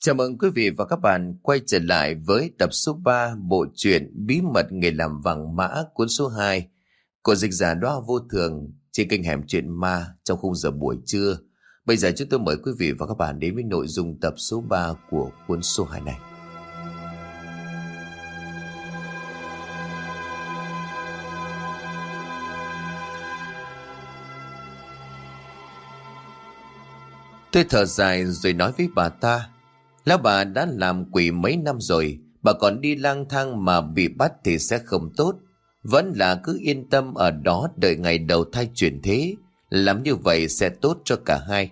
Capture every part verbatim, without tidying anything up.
Chào mừng quý vị và các bạn quay trở lại với tập số ba bộ truyện Bí mật nghề làm vàng mã cuốn số hai của dịch giả Đóa Vô Thường trên kênh Hẻm Chuyện Ma trong khung giờ buổi trưa. Bây giờ chúng tôi mời quý vị và các bạn đến với nội dung tập số ba của cuốn số hai này. Tôi thở dài rồi nói với bà ta: Lão bà đã làm quỷ mấy năm rồi, bà còn đi lang thang mà bị bắt thì sẽ không tốt. Vẫn là cứ yên tâm ở đó đợi ngày đầu thai chuyển thế, làm như vậy sẽ tốt cho cả hai.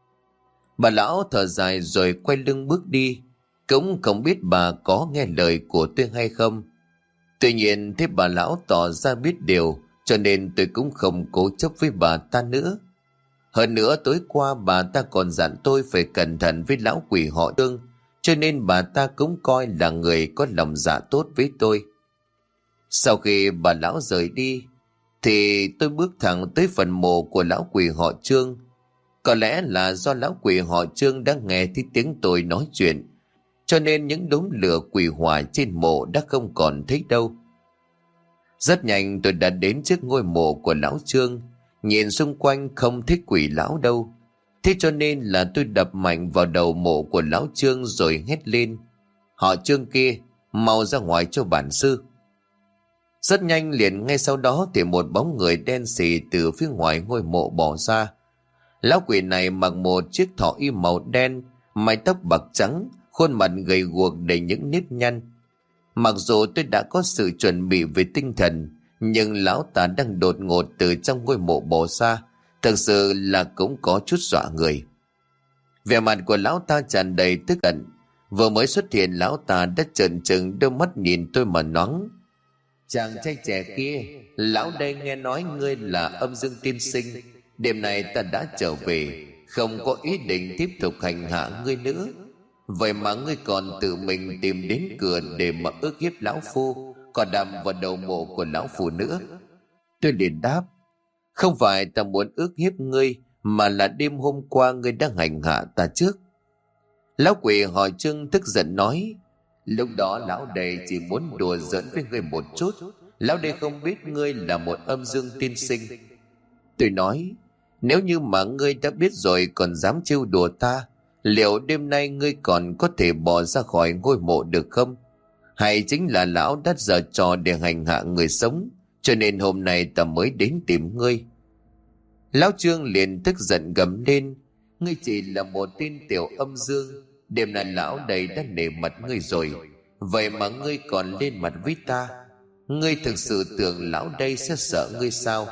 Bà lão thở dài rồi quay lưng bước đi, cũng không biết bà có nghe lời của tôi hay không. Tuy nhiên thấy bà lão tỏ ra biết điều, cho nên tôi cũng không cố chấp với bà ta nữa. Hơn nữa tối qua bà ta còn dặn tôi phải cẩn thận với lão quỷ họ Trương, cho nên bà ta cũng coi là người có lòng dạ tốt với tôi. Sau khi bà lão rời đi, thì tôi bước thẳng tới phần mộ của lão quỷ họ Trương. Có lẽ là do lão quỷ họ Trương đã nghe thấy tiếng tôi nói chuyện, cho nên những đốm lửa quỷ hỏa trên mộ đã không còn thấy đâu. Rất nhanh tôi đã đến trước ngôi mộ của lão Trương, nhìn xung quanh không thấy quỷ lão đâu. Thế cho nên là tôi đập mạnh vào đầu mộ của lão Trương rồi hét lên: Họ Trương kia, mau ra ngoài cho bản sư. Rất nhanh liền ngay sau đó thì một bóng người đen xì từ phía ngoài ngôi mộ bỏ ra. Lão quỷ này mặc một chiếc thọ y màu đen, mái tóc bạc trắng, khuôn mặt gầy guộc đầy những nếp nhăn. Mặc dù tôi đã có sự chuẩn bị về tinh thần, nhưng lão ta đang đột ngột từ trong ngôi mộ bỏ ra, thực sự là cũng có chút dọa người. Vẻ mặt của lão ta tràn đầy tức giận. Vừa mới xuất hiện lão ta đã trợn trừng đôi mắt nhìn tôi mà nói: Chàng trai trẻ kia, lão đây nghe nói ngươi là âm dương tiên sinh. Đêm nay ta đã trở về, không có ý định tiếp tục hành hạ ngươi nữa. Vậy mà ngươi còn tự mình tìm đến cửa để mà ức hiếp lão phu, còn đâm vào đầu mộ của lão phu nữa. Tôi liền đáp: Không phải ta muốn ức hiếp ngươi, mà là đêm hôm qua ngươi đã hành hạ ta trước. Lão quỷ họ Trương tức giận nói: Lúc đó lão đây chỉ muốn đùa giỡn với ngươi một chút. Lão đây không biết ngươi là một âm dương tiên sinh. Tôi nói: Nếu như mà ngươi đã biết rồi còn dám trêu đùa ta, liệu đêm nay ngươi còn có thể bỏ ra khỏi ngôi mộ được không? Hay chính là lão đã giở trò để hành hạ người sống, cho nên hôm nay ta mới đến tìm ngươi? Lão Trương liền tức giận gầm lên: Ngươi chỉ là một tên tiểu âm dương. Đêm nay lão đây đã nể mặt ngươi rồi, vậy mà ngươi còn lên mặt với ta. Ngươi thực sự tưởng lão đây sẽ sợ ngươi sao?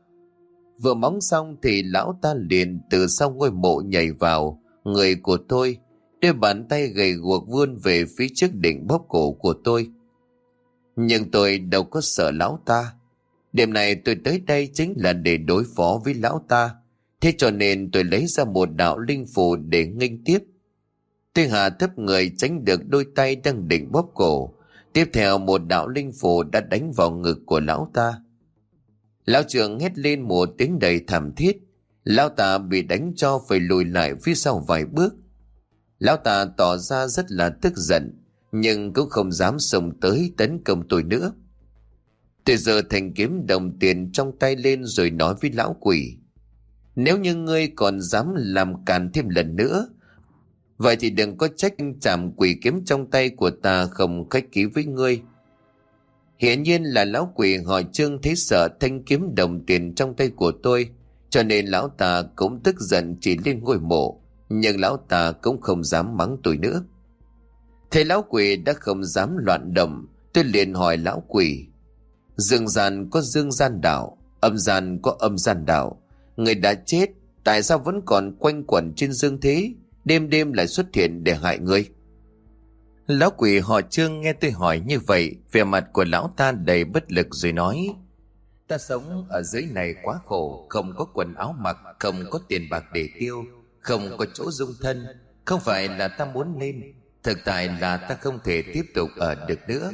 Vừa mắng xong thì lão ta liền từ sau ngôi mộ nhảy vào người của tôi, đôi bàn tay gầy guộc vươn về phía trước định bóp cổ của tôi. Nhưng tôi đâu có sợ lão ta. Đêm này tôi tới đây chính là để đối phó với lão ta. Thế cho nên tôi lấy ra một đạo linh phù để nghênh tiếp. Tôi hạ thấp người tránh được đôi tay đang định bóp cổ. Tiếp theo một đạo linh phù đã đánh vào ngực của lão ta. Lão Trương hét lên một tiếng đầy thảm thiết. Lão ta bị đánh cho phải lùi lại phía sau vài bước. Lão ta tỏ ra rất là tức giận, nhưng cũng không dám xông tới tấn công tôi nữa. Tôi giơ thanh kiếm đồng tiền trong tay lên rồi nói với lão quỷ: Nếu như ngươi còn dám làm càn thêm lần nữa, vậy thì đừng có trách chạm quỷ kiếm trong tay của ta không khách khí với ngươi. Hiển nhiên là lão quỷ họ Trương thấy sợ thanh kiếm đồng tiền trong tay của tôi, cho nên lão ta cũng tức giận chỉ lên ngôi mộ, nhưng lão ta cũng không dám mắng tôi nữa. Thấy lão quỷ đã không dám loạn động, tôi liền hỏi lão quỷ: Dương gian có dương gian đạo, âm gian có âm gian đạo. Người đã chết, tại sao vẫn còn quanh quẩn trên dương thế, đêm đêm lại xuất hiện để hại người? Lão quỷ họ Trương nghe tôi hỏi như vậy, vẻ mặt của lão ta đầy bất lực rồi nói: Ta sống ở dưới này quá khổ, không có quần áo mặc, không có tiền bạc để tiêu, không có chỗ dung thân. Không phải là ta muốn lên, thực tại là ta không thể tiếp tục ở được nữa.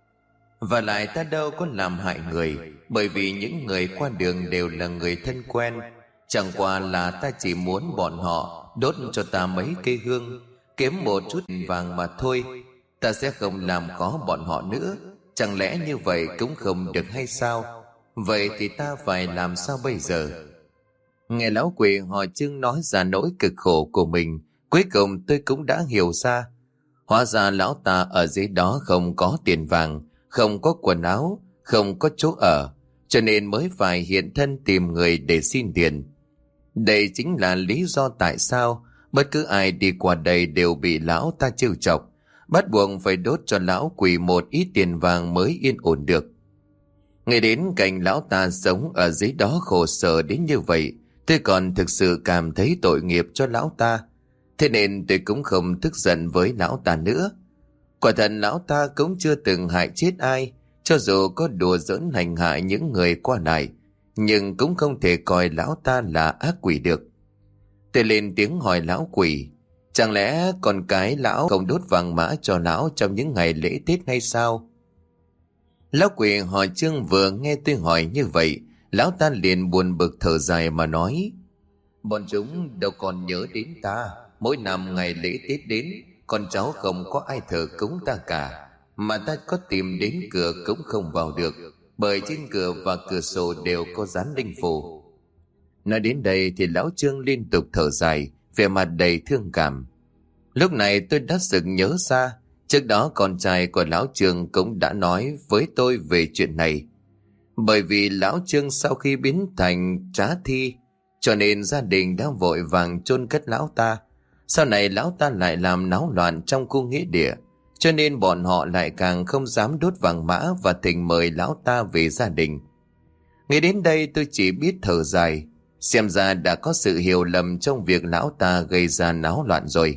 Và lại ta đâu có làm hại người, bởi vì những người qua đường đều là người thân quen. Chẳng qua là ta chỉ muốn bọn họ đốt cho ta mấy cây hương, kiếm một chút vàng mà thôi. Ta sẽ không làm khó bọn họ nữa. Chẳng lẽ như vậy cũng không được hay sao? Vậy thì ta phải làm sao bây giờ? Nghe lão quỷ họ Trương nói ra nỗi cực khổ của mình, cuối cùng tôi cũng đã hiểu ra. Hóa ra lão ta ở dưới đó không có tiền vàng, không có quần áo, không có chỗ ở, cho nên mới phải hiện thân tìm người để xin tiền. Đây chính là lý do tại sao bất cứ ai đi qua đây đều bị lão ta trêu chọc, bắt buộc phải đốt cho lão quỷ một ít tiền vàng mới yên ổn được. Nghe đến cảnh lão ta sống ở dưới đó khổ sở đến như vậy, tôi còn thực sự cảm thấy tội nghiệp cho lão ta. Thế nên tôi cũng không tức giận với lão ta nữa. Quả thật lão ta cũng chưa từng hại chết ai, cho dù có đùa giỡn hành hạ những người qua lại, nhưng cũng không thể coi lão ta là ác quỷ được. Tôi lên tiếng hỏi lão quỷ, chẳng lẽ con cái lão không đốt vàng mã cho lão trong những ngày lễ Tết hay sao? Lão quỷ hỏi Trương vừa nghe tôi hỏi như vậy, lão ta liền buồn bực thở dài mà nói, bọn chúng đâu còn nhớ đến ta. Mỗi năm ngày lễ Tết đến, con cháu không có ai thờ cúng ta cả, mà ta có tìm đến cửa cũng không vào được, bởi trên cửa và cửa sổ đều có dán linh phù. Nói đến đây thì lão Trương liên tục thở dài, vẻ mặt đầy thương cảm. Lúc này tôi đã sực nhớ ra, trước đó con trai của lão Trương cũng đã nói với tôi về chuyện này. Bởi vì lão Trương sau khi biến thành trá thi, cho nên gia đình đã vội vàng chôn cất lão ta. Sau này lão ta lại làm náo loạn trong khu nghĩa địa, cho nên bọn họ lại càng không dám đốt vàng mã và thỉnh mời lão ta về gia đình. Nghe đến đây tôi chỉ biết thở dài, xem ra đã có sự hiểu lầm trong việc lão ta gây ra náo loạn rồi.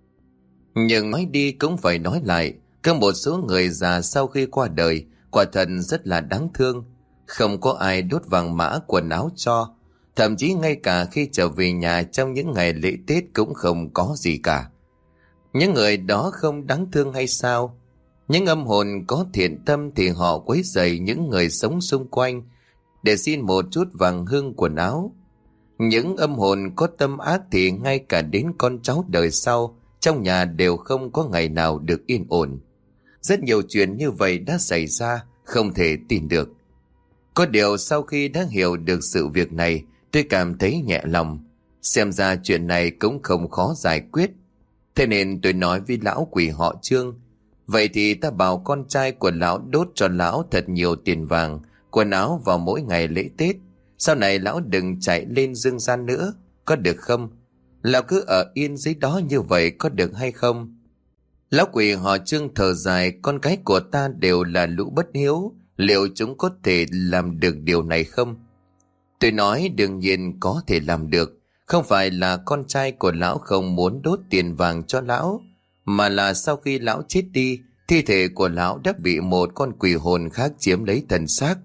Nhưng nói đi cũng phải nói lại, có một số người già sau khi qua đời quả thật rất là đáng thương. Không có ai đốt vàng mã quần áo cho, thậm chí ngay cả khi trở về nhà trong những ngày lễ Tết cũng không có gì cả. Những người đó không đáng thương hay sao? Những âm hồn có thiện tâm thì họ quấy rầy những người sống xung quanh để xin một chút vàng hương quần áo. Những âm hồn có tâm ác thì ngay cả đến con cháu đời sau trong nhà đều không có ngày nào được yên ổn. Rất nhiều chuyện như vậy đã xảy ra, không thể tin được. Có điều sau khi đã hiểu được sự việc này, tôi cảm thấy nhẹ lòng. Xem ra chuyện này cũng không khó giải quyết. Thế nên tôi nói với lão quỷ họ Trương, vậy thì ta bảo con trai của lão đốt cho lão thật nhiều tiền vàng, quần áo vào mỗi ngày lễ Tết. Sau này lão đừng chạy lên dương gian nữa, có được không? Lão cứ ở yên dưới đó như vậy có được hay không? Lão quỷ họ Trương thở dài, con cái của ta đều là lũ bất hiếu, liệu chúng có thể làm được điều này không? Tôi nói đương nhiên có thể làm được. Không phải là con trai của lão không muốn đốt tiền vàng cho lão, mà là sau khi lão chết đi, thi thể của lão đã bị một con quỷ hồn khác chiếm lấy thần xác,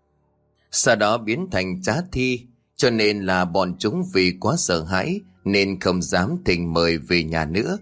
sau đó biến thành trá thi, cho nên là bọn chúng vì quá sợ hãi nên không dám thỉnh mời về nhà nữa.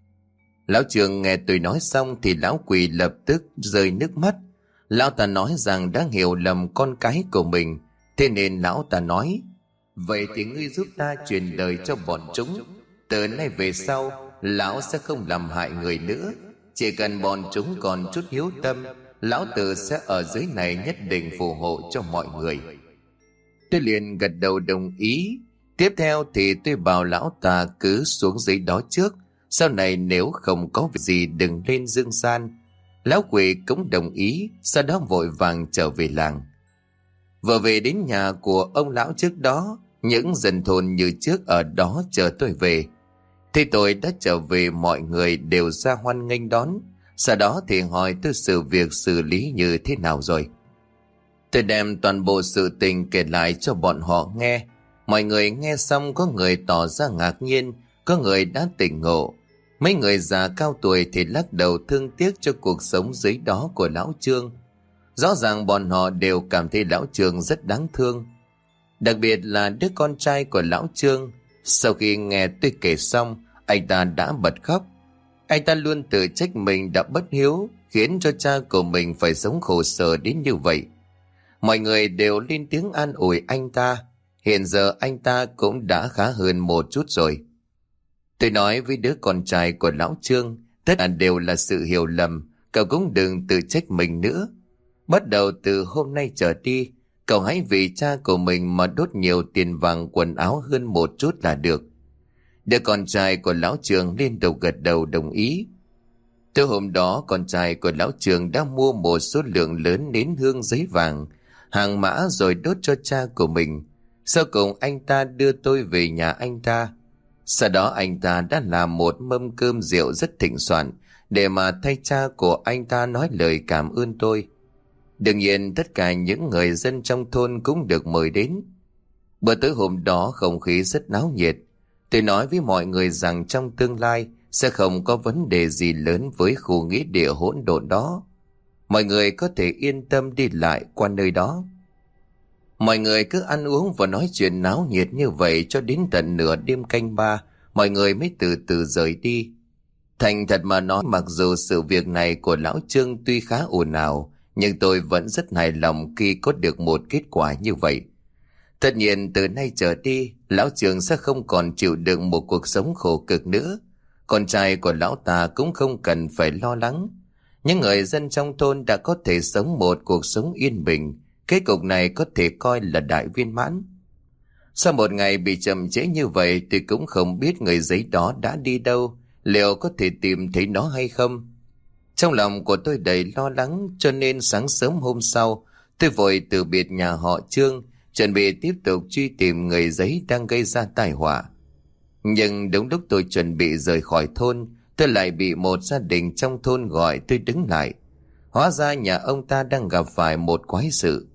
Lão Trường nghe tôi nói xong thì lão quỷ lập tức rơi nước mắt. Lão ta nói rằng đã hiểu lầm con cái của mình, thế nên lão ta nói, vậy thì ngươi giúp ta truyền lời cho bọn chúng, từ nay về sau lão sẽ không làm hại người nữa. Chỉ cần bọn chúng còn chút hiếu tâm, lão tử sẽ ở dưới này nhất định phù hộ cho mọi người. Tôi liền gật đầu đồng ý. Tiếp theo thì tôi bảo lão ta cứ xuống dưới đó trước, sau này nếu không có việc gì đừng lên dương gian. Lão quỷ cũng đồng ý, sau đó vội vàng trở về làng. Vừa về đến nhà của ông lão trước đó, những dân thôn như trước ở đó chờ tôi về. Thì tôi đã trở về, mọi người đều ra hoan nghênh đón. Sau đó thì hỏi tôi sự việc xử lý như thế nào rồi. Tôi đem toàn bộ sự tình kể lại cho bọn họ nghe. Mọi người nghe xong có người tỏ ra ngạc nhiên, có người đã tỉnh ngộ. Mấy người già cao tuổi thì lắc đầu thương tiếc cho cuộc sống dưới đó của lão Trương. Rõ ràng bọn họ đều cảm thấy lão Trương rất đáng thương. Đặc biệt là đứa con trai của lão Trương. Sau khi nghe tôi kể xong, anh ta đã bật khóc. Anh ta luôn tự trách mình đã bất hiếu, khiến cho cha của mình phải sống khổ sở đến như vậy. Mọi người đều lên tiếng an ủi anh ta. Hiện giờ anh ta cũng đã khá hơn một chút rồi. Tôi nói với đứa con trai của lão Trương, tất cả đều là sự hiểu lầm, cậu cũng đừng tự trách mình nữa. Bắt đầu từ hôm nay trở đi, cậu hãy vì cha của mình mà đốt nhiều tiền vàng quần áo hơn một chút là được. Đứa con trai của lão Trương liên tục gật đầu đồng ý. Từ hôm đó, con trai của lão Trương đã mua một số lượng lớn nến hương giấy vàng, hàng mã rồi đốt cho cha của mình. Sau cùng anh ta đưa tôi về nhà anh ta. Sau đó anh ta đã làm một mâm cơm rượu rất thịnh soạn để mà thay cha của anh ta nói lời cảm ơn tôi. Đương nhiên tất cả những người dân trong thôn cũng được mời đến. Bữa tối hôm đó không khí rất náo nhiệt. Tôi nói với mọi người rằng trong tương lai sẽ không có vấn đề gì lớn với khu nghĩa địa hỗn độn đó. Mọi người có thể yên tâm đi lại qua nơi đó. Mọi người cứ ăn uống và nói chuyện náo nhiệt như vậy cho đến tận nửa đêm canh ba, mọi người mới từ từ rời đi. Thành thật mà nói, mặc dù sự việc này của lão Trương tuy khá ồn ào, nhưng tôi vẫn rất hài lòng khi có được một kết quả như vậy. Tất nhiên từ nay trở đi, lão Trương sẽ không còn chịu đựng một cuộc sống khổ cực nữa. Con trai của lão ta cũng không cần phải lo lắng. Những người dân trong thôn đã có thể sống một cuộc sống yên bình. Kết cục này có thể coi là đại viên mãn. Sau một ngày bị chậm trễ như vậy, tôi cũng không biết người giấy đó đã đi đâu, liệu có thể tìm thấy nó hay không. Trong lòng của tôi đầy lo lắng, cho nên sáng sớm hôm sau, tôi vội từ biệt nhà họ Trương, chuẩn bị tiếp tục truy tìm người giấy đang gây ra tai họa. Nhưng đúng lúc tôi chuẩn bị rời khỏi thôn, tôi lại bị một gia đình trong thôn gọi tôi đứng lại. Hóa ra nhà ông ta đang gặp phải một quái sự.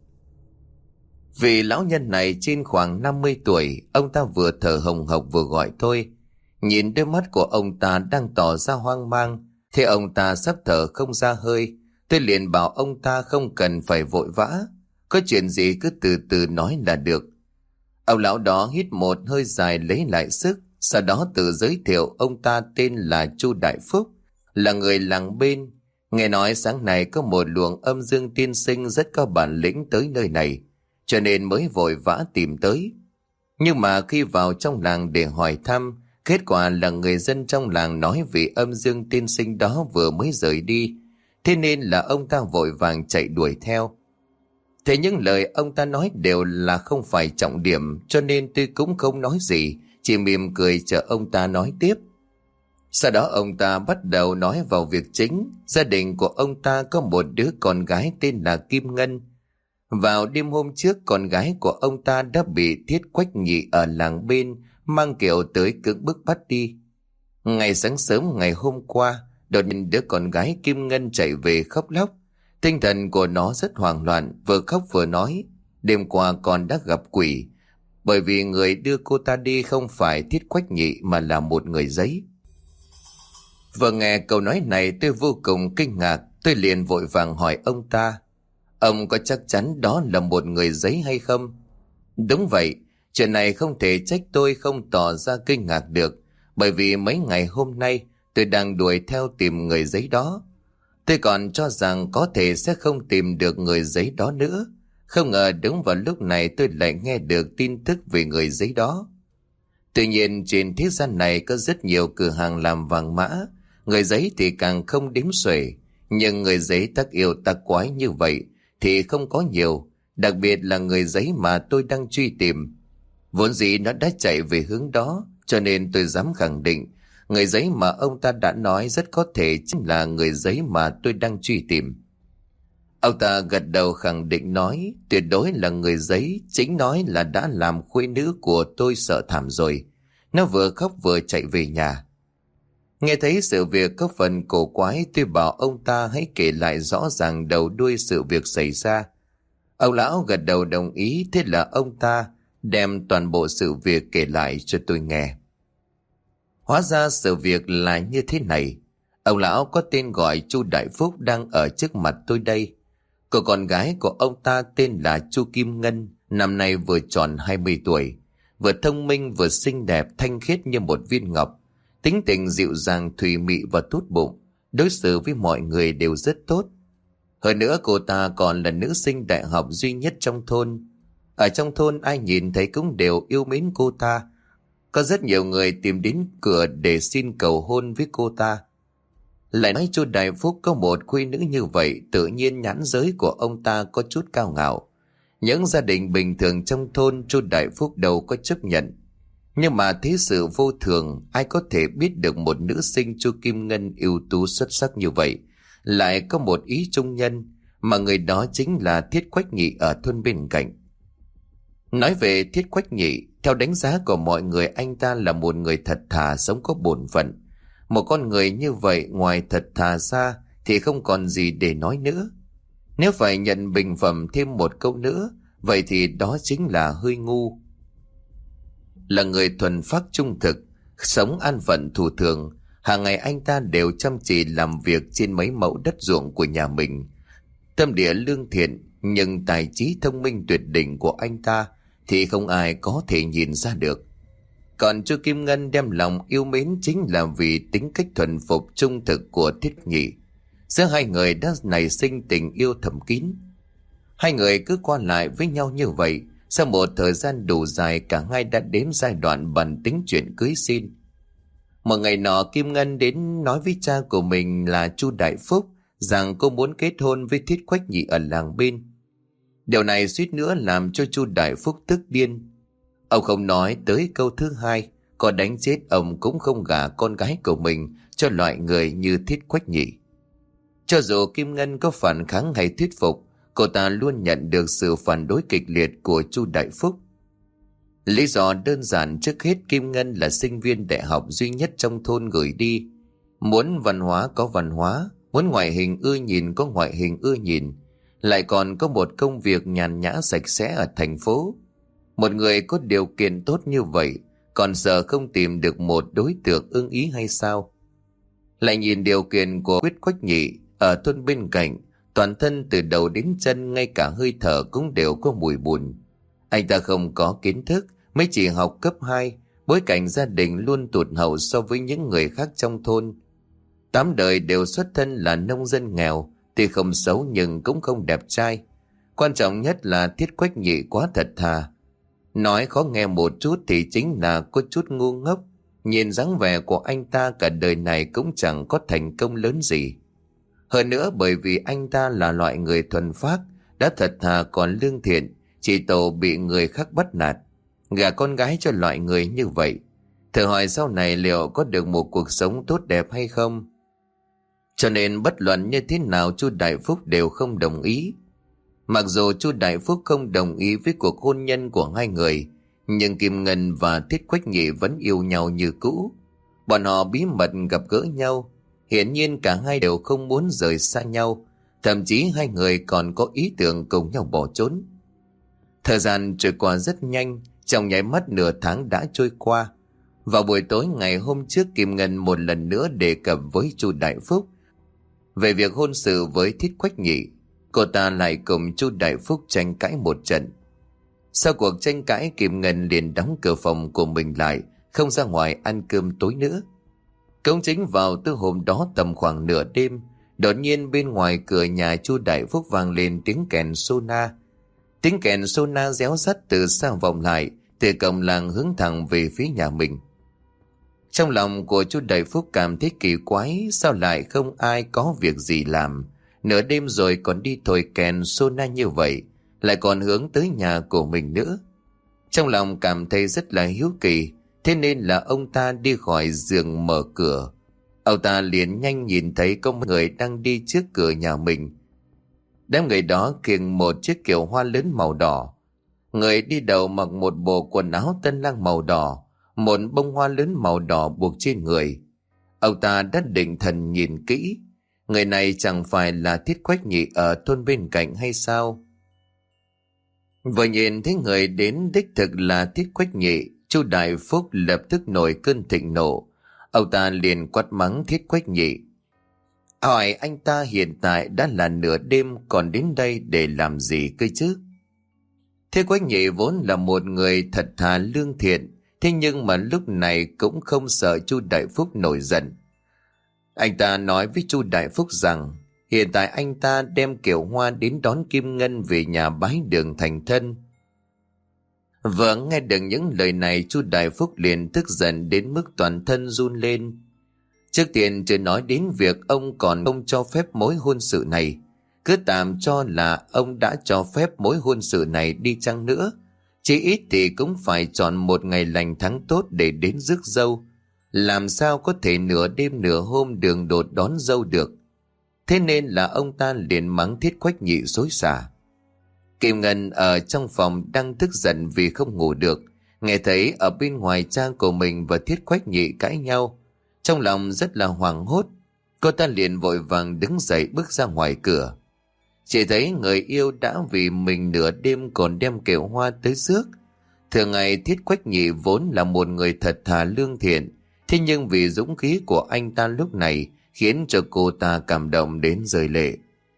Vị lão nhân này trên khoảng năm mươi tuổi, ông ta vừa thở hồng hộc vừa gọi tôi. Nhìn đôi mắt của ông ta đang tỏ ra hoang mang, thì ông ta sắp thở không ra hơi. Tôi liền bảo ông ta không cần phải vội vã, có chuyện gì cứ từ từ nói là được. Ông lão đó hít một hơi dài lấy lại sức, sau đó tự giới thiệu ông ta tên là Chu Đại Phúc, là người làng bên. Nghe nói sáng nay có một luồng âm dương tiên sinh rất có bản lĩnh tới nơi này, cho nên mới vội vã tìm tới. Nhưng mà khi vào trong làng để hỏi thăm, kết quả là người dân trong làng nói vị âm dương tiên sinh đó vừa mới rời đi, thế nên là ông ta vội vàng chạy đuổi theo. Thế những lời ông ta nói đều là không phải trọng điểm, cho nên tôi cũng không nói gì, chỉ mỉm cười chờ ông ta nói tiếp. Sau đó ông ta bắt đầu nói vào việc chính. Gia đình của ông ta có một đứa con gái tên là Kim Ngân. Vào đêm hôm trước, con gái của ông ta đã bị Thiết Quách Nhị ở làng bên mang kiệu tới cưỡng bức bắt đi. Ngày sáng sớm ngày hôm qua, đột nhiên đứa con gái Kim Ngân chạy về khóc lóc. Tinh thần của nó rất hoảng loạn, vừa khóc vừa nói đêm qua con đã gặp quỷ, bởi vì người đưa cô ta đi không phải Thiết Quách Nhị mà là một người giấy. Vừa nghe câu nói này tôi vô cùng kinh ngạc. Tôi liền vội vàng hỏi ông ta, ông có chắc chắn đó là một người giấy hay không? Đúng vậy, chuyện này không thể trách tôi không tỏ ra kinh ngạc được, bởi vì mấy ngày hôm nay tôi đang đuổi theo tìm người giấy đó. Tôi còn cho rằng có thể sẽ không tìm được người giấy đó nữa. Không ngờ đúng vào lúc này tôi lại nghe được tin tức về người giấy đó. Tuy nhiên trên thế gian này có rất nhiều cửa hàng làm vàng mã, người giấy thì càng không đếm xuể. Nhưng người giấy tắc yêu tắc quái như vậy thì không có nhiều, đặc biệt là người giấy mà tôi đang truy tìm. Vốn dĩ nó đã chạy về hướng đó, cho nên tôi dám khẳng định người giấy mà ông ta đã nói rất có thể chính là người giấy mà tôi đang truy tìm. Ông ta gật đầu khẳng định nói tuyệt đối là người giấy, chính nói là đã làm khuê nữ của tôi sợ thảm rồi. Nó vừa khóc vừa chạy về nhà. Nghe thấy sự việc có phần cổ quái, tôi bảo ông ta hãy kể lại rõ ràng đầu đuôi sự việc xảy ra. Ông lão gật đầu đồng ý, thế là ông ta đem toàn bộ sự việc kể lại cho tôi nghe. Hóa ra sự việc là như thế này. Ông lão có tên gọi Chu Đại Phúc đang ở trước mặt tôi đây. Cô con gái của ông ta tên là Chu Kim Ngân, năm nay vừa tròn hai mươi tuổi, vừa thông minh vừa xinh đẹp thanh khiết như một viên ngọc. Tính tình dịu dàng thùy mị và tốt bụng, đối xử với mọi người đều rất tốt. Hơn nữa cô ta còn là nữ sinh đại học duy nhất trong thôn. Ở trong thôn ai nhìn thấy cũng đều yêu mến cô ta. Có rất nhiều người tìm đến cửa để xin cầu hôn với cô ta. Lại nói chu Đại Phúc có một khuê nữ như vậy, tự nhiên nhãn giới của ông ta có chút cao ngạo. Những gia đình bình thường trong thôn chu Đại Phúc đâu có chấp nhận. Nhưng mà thế sự vô thường, ai có thể biết được một nữ sinh chu Kim Ngân ưu tú xuất sắc như vậy lại có một ý trung nhân, mà người đó chính là Thiết Quách Nhị ở thôn bên cạnh. Nói về Thiết Quách Nhị, theo đánh giá của mọi người, anh ta là một người thật thà, sống có bổn phận. Một con người như vậy ngoài thật thà ra thì không còn gì để nói nữa. Nếu phải nhận bình phẩm thêm một câu nữa, vậy thì đó chính là hơi ngu. Là người thuần phác trung thực, sống an phận thủ thường, hàng ngày anh ta đều chăm chỉ làm việc trên mấy mẫu đất ruộng của nhà mình. Tâm địa lương thiện, nhưng tài trí thông minh tuyệt đỉnh của anh ta thì không ai có thể nhìn ra được. Còn chu Kim Ngân đem lòng yêu mến chính là vì tính cách thuần phục trung thực của Thiết Nhị. Giữa hai người đã nảy sinh tình yêu thầm kín. Hai người cứ qua lại với nhau như vậy, sau một thời gian đủ dài cả hai đã đến giai đoạn bàn tính chuyện cưới xin. Một ngày nọ Kim Ngân đến nói với cha của mình là chu Đại Phúc rằng cô muốn kết hôn với Thiết Quách Nhị ở làng bên. Điều này suýt nữa làm cho chu Đại Phúc tức điên. Ông không nói tới câu thứ hai, có đánh chết ông cũng không gả con gái của mình cho loại người như Thiết Quách Nhị. Cho dù Kim Ngân có phản kháng hay thuyết phục, cô ta luôn nhận được sự phản đối kịch liệt của chu Đại Phúc. Lý do đơn giản, trước hết Kim Ngân là sinh viên đại học duy nhất trong thôn gửi đi. Muốn văn hóa có văn hóa, muốn ngoại hình ưa nhìn có ngoại hình ưa nhìn, lại còn có một công việc nhàn nhã sạch sẽ ở thành phố. Một người có điều kiện tốt như vậy, còn sợ không tìm được một đối tượng ưng ý hay sao? Lại nhìn điều kiện của Quyết Quách Nhị ở thôn bên cạnh, toàn thân từ đầu đến chân, ngay cả hơi thở cũng đều có mùi bùn. Anh ta không có kiến thức, mới chỉ học cấp hai, bối cảnh gia đình luôn tụt hậu so với những người khác trong thôn. Tám đời đều xuất thân là nông dân nghèo, tuy không xấu nhưng cũng không đẹp trai. Quan trọng nhất là Thiết Quách Nhị quá thật thà. Nói khó nghe một chút thì chính là có chút ngu ngốc. Nhìn dáng vẻ của anh ta cả đời này cũng chẳng có thành công lớn gì. Hơn nữa bởi vì anh ta là loại người thuần phác, đã thật thà còn lương thiện, chỉ tổ bị người khác bắt nạt. Gả con gái cho loại người như vậy, thử hỏi sau này liệu có được một cuộc sống tốt đẹp hay không? Cho nên bất luận như thế nào chu Đại Phúc đều không đồng ý. Mặc dù chu Đại Phúc không đồng ý với cuộc hôn nhân của hai người, nhưng Kim Ngân và Thiết Quách Nhị vẫn yêu nhau như cũ. Bọn họ bí mật gặp gỡ nhau, hiển nhiên cả hai đều không muốn rời xa nhau, thậm chí hai người còn có ý tưởng cùng nhau bỏ trốn. Thời gian trôi qua rất nhanh, trong nháy mắt nửa tháng đã trôi qua. Vào buổi tối ngày hôm trước, Kim Ngân một lần nữa đề cập với chu Đại Phúc về việc hôn sự với Thiết Quách Nhị. Cô ta lại cùng chu Đại Phúc tranh cãi một trận. Sau cuộc tranh cãi, Kim Ngân liền đóng cửa phòng của mình lại, không ra ngoài ăn cơm tối nữa. Cũng chính vào từ hôm đó tầm khoảng nửa đêm, đột nhiên bên ngoài cửa nhà chu Đại Phúc vang lên tiếng kèn sona. Tiếng kèn sona réo rắt từ xa vọng lại, từ cổng làng hướng thẳng về phía nhà mình. Trong lòng của chu Đại Phúc cảm thấy kỳ quái, sao lại không ai có việc gì làm, nửa đêm rồi còn đi thổi kèn sona như vậy, lại còn hướng tới nhà của mình nữa. Trong lòng cảm thấy rất là hiếu kỳ, thế nên là ông ta đi khỏi giường mở cửa. Ông ta liền nhanh nhìn thấy có một người đang đi trước cửa nhà mình. Đám người đó khiêng một chiếc kiệu hoa lớn màu đỏ. Người đi đầu mặc một bộ quần áo tân lang màu đỏ, một bông hoa lớn màu đỏ buộc trên người. Ông ta đã định thần nhìn kỹ, người này chẳng phải là Thiết Quách Nhị ở thôn bên cạnh hay sao? Vừa nhìn thấy người đến đích thực là Thiết Quách Nhị, chu Đại Phúc lập tức nổi cơn thịnh nộ. Ông ta liền quát mắng Thiết Quách Nhị. Hỏi anh ta hiện tại đã là nửa đêm còn đến đây để làm gì cơ chứ? Thiết Quách Nhị vốn là một người thật thà lương thiện, thế nhưng mà lúc này cũng không sợ chu Đại Phúc nổi giận. Anh ta nói với chu Đại Phúc rằng hiện tại anh ta đem kiệu hoa đến đón Kim Ngân về nhà bái đường thành thân. Vừa nghe được những lời này, chu Đại Phúc liền tức giận đến mức toàn thân run lên. Trước tiên chưa nói đến việc ông còn không cho phép mối hôn sự này, cứ tạm cho là ông đã cho phép mối hôn sự này đi chăng nữa, chỉ ít thì cũng phải chọn một ngày lành tháng tốt để đến rước dâu. Làm sao có thể nửa đêm nửa hôm đường đột đón dâu được. Thế nên là ông ta liền mắng Thiết Quách Nhị xối xả. Kim Ngân ở trong phòng đang tức giận vì không ngủ được, nghe thấy ở bên ngoài cha của mình và Thiết Quách Nhị cãi nhau, trong lòng rất là hoảng hốt. Cô ta liền vội vàng đứng dậy bước ra ngoài cửa. Chỉ thấy người yêu đã vì mình nửa đêm còn đem kẹo hoa tới rước. Thường ngày Thiết Quách Nhị vốn là một người thật thà lương thiện, thế nhưng vì dũng khí của anh ta lúc này khiến cho cô ta cảm động đến rơi lệ.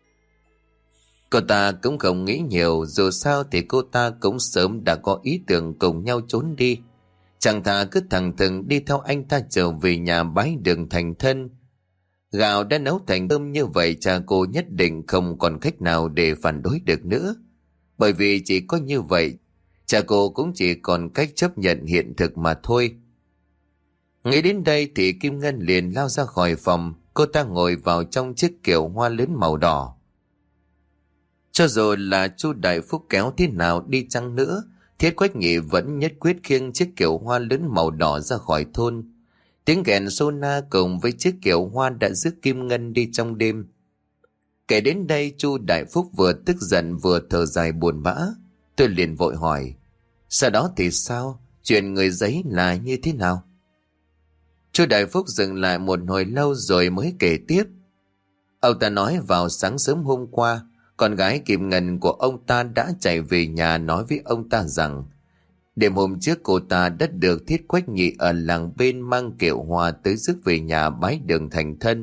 Cô ta cũng không nghĩ nhiều, dù sao thì cô ta cũng sớm đã có ý tưởng cùng nhau trốn đi. Chẳng thà cứ thẳng thừng đi theo anh ta trở về nhà bái đường thành thân. Gạo đã nấu thành cơm như vậy, cha cô nhất định không còn cách nào để phản đối được nữa. Bởi vì chỉ có như vậy, cha cô cũng chỉ còn cách chấp nhận hiện thực mà thôi. Nghĩ đến đây thì Kim Ngân liền lao ra khỏi phòng. Cô ta ngồi vào trong chiếc kiệu hoa lớn màu đỏ. Cho dù là chu Đại Phúc kéo thế nào đi chăng nữa, Thiết Quách Nhị vẫn nhất quyết khiêng chiếc kiệu hoa lớn màu đỏ ra khỏi thôn. Tiếng kèn sô na cùng với chiếc kiệu hoa đã rước Kim Ngân đi trong đêm. Kể đến đây, chu Đại Phúc vừa tức giận vừa thở dài buồn bã. Tôi liền vội hỏi, sau đó thì sao? Chuyện người giấy là như thế nào? chu Đại Phúc dừng lại một hồi lâu rồi mới kể tiếp. Ông ta nói vào sáng sớm hôm qua, con gái Kim Ngân của ông ta đã chạy về nhà nói với ông ta rằng đêm hôm trước cô ta đã được Thiết Quách Nhị ở làng bên mang kiệu hoa tới rước về nhà bái đường thành thân.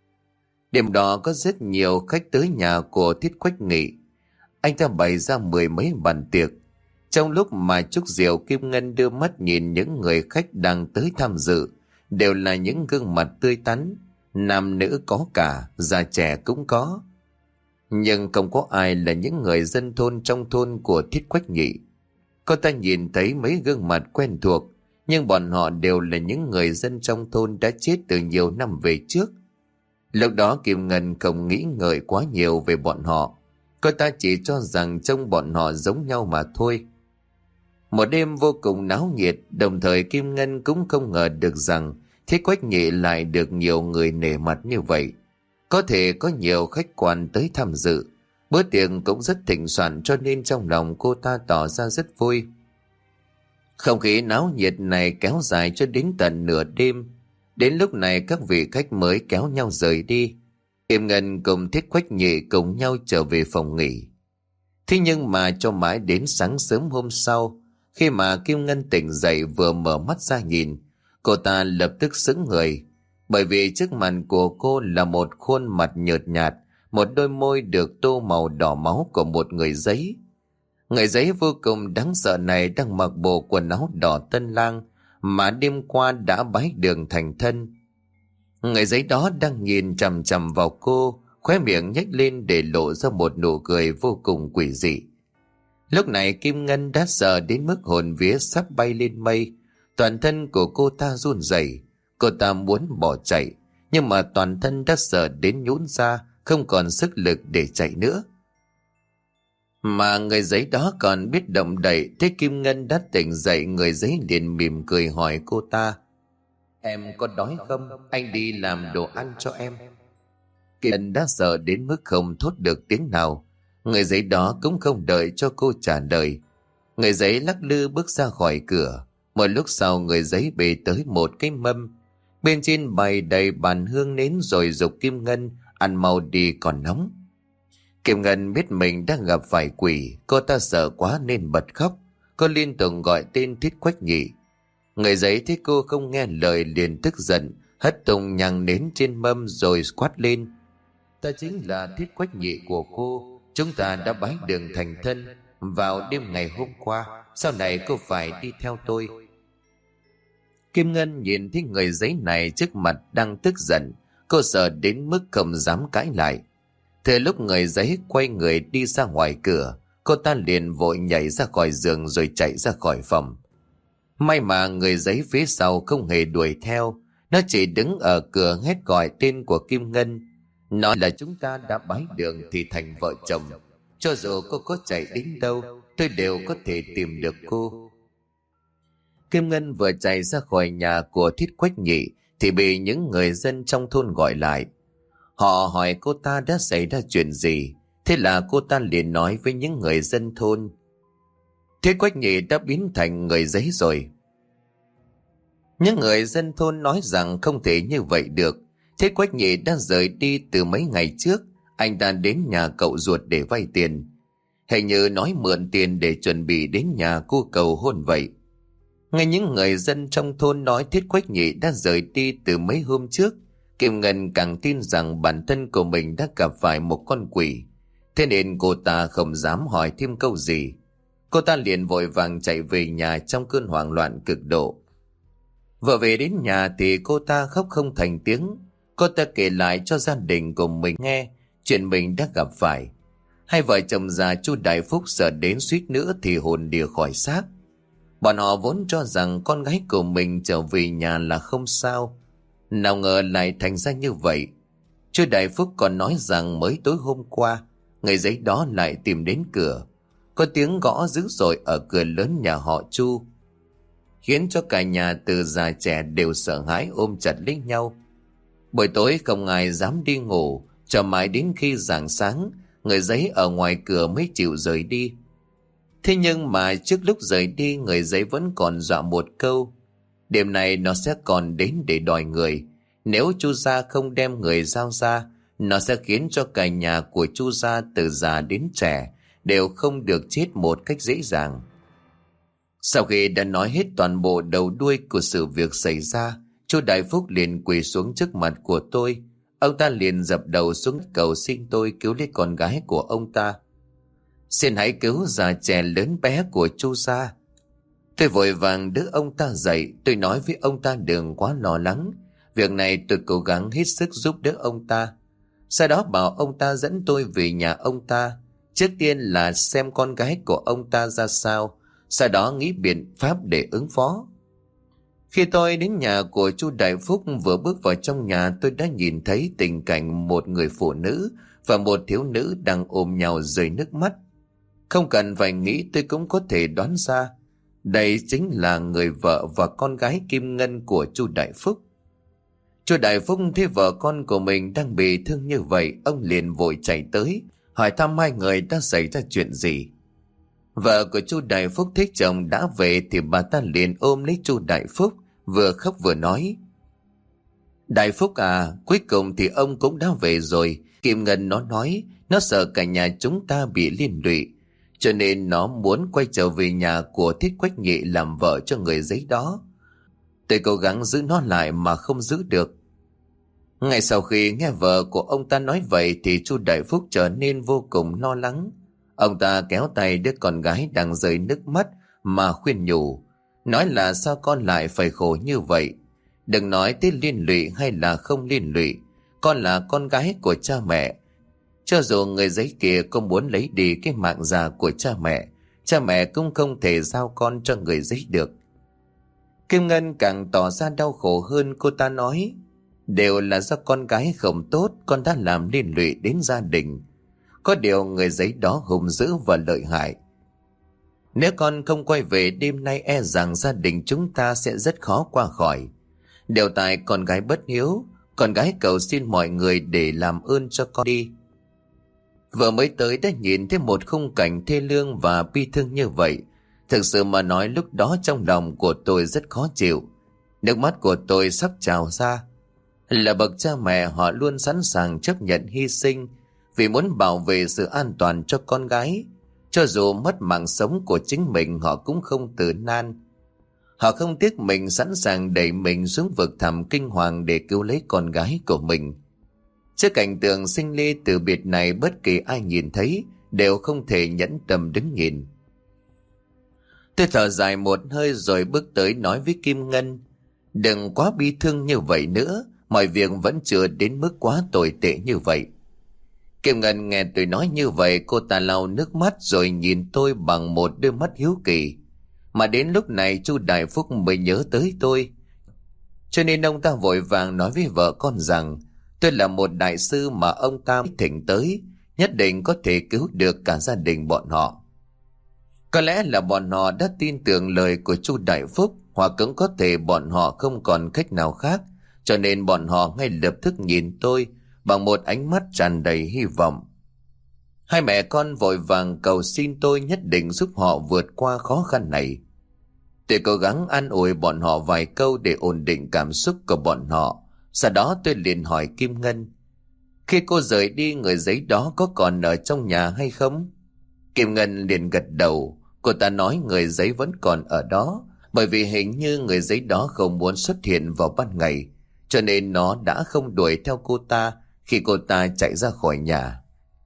Đêm đó có rất nhiều khách tới nhà của Thiết Quách Nhị. Anh ta bày ra mười mấy bàn tiệc. Trong lúc mà chúc rượu, Kim Ngân đưa mắt nhìn những người khách đang tới tham dự, đều là những gương mặt tươi tắn, nam nữ có cả, già trẻ cũng có. Nhưng không có ai là những người dân thôn trong thôn của Thiết Quách Nhị. Cô ta nhìn thấy mấy gương mặt quen thuộc, nhưng bọn họ đều là những người dân trong thôn đã chết từ nhiều năm về trước. Lúc đó Kim Ngân không nghĩ ngợi quá nhiều về bọn họ. Cô ta chỉ cho rằng trông bọn họ giống nhau mà thôi. Một đêm vô cùng náo nhiệt, đồng thời Kim Ngân cũng không ngờ được rằng Thiết Quách Nhị lại được nhiều người nể mặt như vậy. Có thể có nhiều khách quan tới tham dự. Bữa tiệc cũng rất thịnh soạn, cho nên trong lòng cô ta tỏ ra rất vui. Không khí náo nhiệt này kéo dài cho đến tận nửa đêm. Đến lúc này các vị khách mới kéo nhau rời đi. Kim Ngân cùng Thiết Quách Nhị cùng nhau trở về phòng nghỉ. Thế nhưng mà cho mãi đến sáng sớm hôm sau, khi mà Kim Ngân tỉnh dậy vừa mở mắt ra nhìn, cô ta lập tức sững người. Bởi vì trước mặt của cô là một khuôn mặt nhợt nhạt, một đôi môi được tô màu đỏ máu của một người giấy. Người giấy vô cùng đáng sợ này đang mặc bộ quần áo đỏ tân lang mà đêm qua đã bái đường thành thân. Người giấy đó đang nhìn chằm chằm vào cô, khóe miệng nhếch lên để lộ ra một nụ cười vô cùng quỷ dị. Lúc này Kim Ngân đã sợ đến mức hồn vía sắp bay lên mây, toàn thân của cô ta run rẩy. Cô ta muốn bỏ chạy, nhưng mà toàn thân đã sợ đến nhũn ra, không còn sức lực để chạy nữa. Mà người giấy đó còn biết động đậy, thế Kim Ngân đã tỉnh dậy, người giấy liền mỉm cười hỏi cô ta, em có đói không? Anh đi làm đồ ăn cho em. Kim Ngân đã sợ đến mức không thốt được tiếng nào. Người giấy đó cũng không đợi cho cô trả lời. Người giấy lắc lư bước ra khỏi cửa. Một lúc sau người giấy bê tới một cái mâm. Bên trên bày đầy bàn hương nến rồi giục Kim Ngân ăn mau đi còn nóng. Kim Ngân biết mình đang gặp phải quỷ, cô ta sợ quá nên bật khóc. Cô liên tục gọi tên Thiết Quách Nhị. Người giấy thấy cô không nghe lời liền tức giận, hất tung nhang nến trên mâm rồi quát lên, ta chính là Thiết Quách Nhị của cô. Chúng ta đã bái đường thành thân vào đêm ngày hôm qua, sau này cô phải đi theo tôi. Kim Ngân nhìn thấy người giấy này trước mặt đang tức giận, cô sợ đến mức không dám cãi lại. Thời lúc người giấy quay người đi ra ngoài cửa, Cô ta liền vội nhảy ra khỏi giường rồi chạy ra khỏi phòng. May mà người giấy phía sau không hề đuổi theo. Nó chỉ đứng ở cửa hét gọi tên của Kim Ngân, nói là chúng ta đã bái đường thì thành vợ chồng. Cho dù cô có chạy đến đâu, tôi đều có thể tìm được cô. Kim Ngân vừa chạy ra khỏi nhà của Thiết Quách Nhị thì bị những người dân trong thôn gọi lại. Họ hỏi cô ta đã xảy ra chuyện gì. Thế là cô ta liền nói với những người dân thôn: Thiết Quách Nhị đã biến thành người giấy rồi. Những người dân thôn nói rằng không thể như vậy được. Thiết Quách Nhị đã rời đi từ mấy ngày trước. Anh ta đến nhà cậu ruột để vay tiền, hình như nói mượn tiền để chuẩn bị đến nhà cô cầu hôn vậy. Nghe những người dân trong thôn nói Thiết Quách Nhị đã rời đi từ mấy hôm trước, Kim Ngân càng tin rằng bản thân của mình đã gặp phải một con quỷ. Thế nên cô ta không dám hỏi thêm câu gì. Cô ta liền vội vàng chạy về nhà trong cơn hoảng loạn cực độ. Vừa về đến nhà thì cô ta khóc không thành tiếng. Cô ta kể lại cho gia đình của mình nghe chuyện mình đã gặp phải. Hai vợ chồng già chú Đại Phúc sợ đến suýt nữa thì hồn đìa khỏi xác. Bọn họ vốn cho rằng con gái của mình trở về nhà là không sao, nào ngờ lại thành ra như vậy. Chú Đại Phúc còn nói rằng mới tối hôm qua người giấy đó lại tìm đến cửa. Có tiếng gõ dữ dội ở cửa lớn nhà họ Chu, khiến cho cả nhà từ già trẻ đều sợ hãi ôm chặt lấy nhau. Buổi tối không ai dám đi ngủ, cho mãi đến khi rạng sáng người giấy ở ngoài cửa mới chịu rời đi. Thế nhưng mà trước lúc rời đi, người giấy vẫn còn dọa một câu: đêm nay nó sẽ còn đến để đòi người. Nếu Chu gia không đem người giao ra, nó sẽ khiến cho cả nhà của Chu gia từ già đến trẻ đều không được chết một cách dễ dàng. Sau khi đã nói hết toàn bộ đầu đuôi của sự việc xảy ra, Chu Đại Phúc liền quỳ xuống trước mặt của tôi. Ông ta liền dập đầu xuống cầu xin tôi cứu lấy con gái của ông ta. Xin hãy cứu già trẻ lớn bé của Chu gia. Tôi vội vàng đỡ ông ta dậy. Tôi nói với ông ta đừng quá lo lắng. Việc này tôi cố gắng hết sức giúp đỡ ông ta. Sau đó bảo ông ta dẫn tôi về nhà ông ta. Trước tiên là xem con gái của ông ta ra sao, sau đó nghĩ biện pháp để ứng phó. Khi tôi đến nhà của Chu Đại Phúc, vừa bước vào trong nhà tôi đã nhìn thấy tình cảnh một người phụ nữ và một thiếu nữ đang ôm nhau rơi nước mắt. Không cần phải nghĩ tôi cũng có thể đoán ra đây chính là người vợ và con gái Kim Ngân của Chu Đại Phúc. Chu Đại Phúc thấy vợ con của mình đang bị thương như vậy, ông liền vội chạy tới hỏi thăm hai người đã xảy ra chuyện gì. Vợ của Chu Đại Phúc thấy chồng đã về thì bà ta liền ôm lấy Chu Đại Phúc, vừa khóc vừa nói: Đại Phúc à, cuối cùng thì ông cũng đã về rồi. Kim Ngân nó nói nó sợ cả nhà chúng ta bị liên lụy, cho nên nó muốn quay trở về nhà của Thiết Quách Nhị làm vợ cho người giấy đó. Tôi cố gắng giữ nó lại mà không giữ được. Ngay sau khi nghe vợ của ông ta nói vậy thì Chu Đại Phúc trở nên vô cùng lo lắng. Ông ta kéo tay đứa con gái đang rơi nước mắt mà khuyên nhủ, nói là sao con lại phải khổ như vậy. Đừng nói tới liên lụy hay là không liên lụy, con là con gái của cha mẹ. Cho dù người giấy kia có muốn lấy đi cái mạng già của cha mẹ, cha mẹ cũng không thể giao con cho người giấy được. Kim Ngân càng tỏ ra đau khổ hơn. Cô ta nói: đều là do con gái không tốt, con đã làm liên lụy đến gia đình. Có điều người giấy đó hung dữ và lợi hại. Nếu con không quay về đêm nay, e rằng gia đình chúng ta sẽ rất khó qua khỏi. Đều tại con gái bất hiếu, con gái cầu xin mọi người để làm ơn cho con đi. Vừa mới tới đã nhìn thấy một khung cảnh thê lương và bi thương như vậy. Thực sự mà nói, lúc đó trong lòng của tôi rất khó chịu. Nước mắt của tôi sắp trào ra. Là bậc cha mẹ, họ luôn sẵn sàng chấp nhận hy sinh vì muốn bảo vệ sự an toàn cho con gái. Cho dù mất mạng sống của chính mình, họ cũng không từ nan. Họ không tiếc mình, sẵn sàng đẩy mình xuống vực thẳm kinh hoàng để cứu lấy con gái của mình. Trước cảnh tượng sinh ly từ biệt này, bất kỳ ai nhìn thấy đều không thể nhẫn tâm đứng nhìn. Tôi thở dài một hơi rồi bước tới nói với Kim Ngân: đừng quá bi thương như vậy nữa, mọi việc vẫn chưa đến mức quá tồi tệ như vậy. Kim Ngân nghe tôi nói như vậy, cô ta lau nước mắt rồi nhìn tôi bằng một đôi mắt hiếu kỳ. Mà đến lúc này chú Đại Phúc mới nhớ tới tôi, cho nên ông ta vội vàng nói với vợ con rằng tôi là một đại sư mà ông ta thỉnh tới, nhất định có thể cứu được cả gia đình bọn họ. Có lẽ là bọn họ đã tin tưởng lời của chú Đại Phúc, hoặc cũng có thể bọn họ không còn cách nào khác, cho nên bọn họ ngay lập tức nhìn tôi bằng một ánh mắt tràn đầy hy vọng. Hai mẹ con vội vàng cầu xin tôi nhất định giúp họ vượt qua khó khăn này. Tôi cố gắng an ủi bọn họ vài câu để ổn định cảm xúc của bọn họ. Sau đó tôi liền hỏi Kim Ngân, khi cô rời đi, người giấy đó có còn ở trong nhà hay không? Kim Ngân liền gật đầu. Cô ta nói người giấy vẫn còn ở đó, bởi vì hình như người giấy đó không muốn xuất hiện vào ban ngày, cho nên nó đã không đuổi theo cô ta khi cô ta chạy ra khỏi nhà.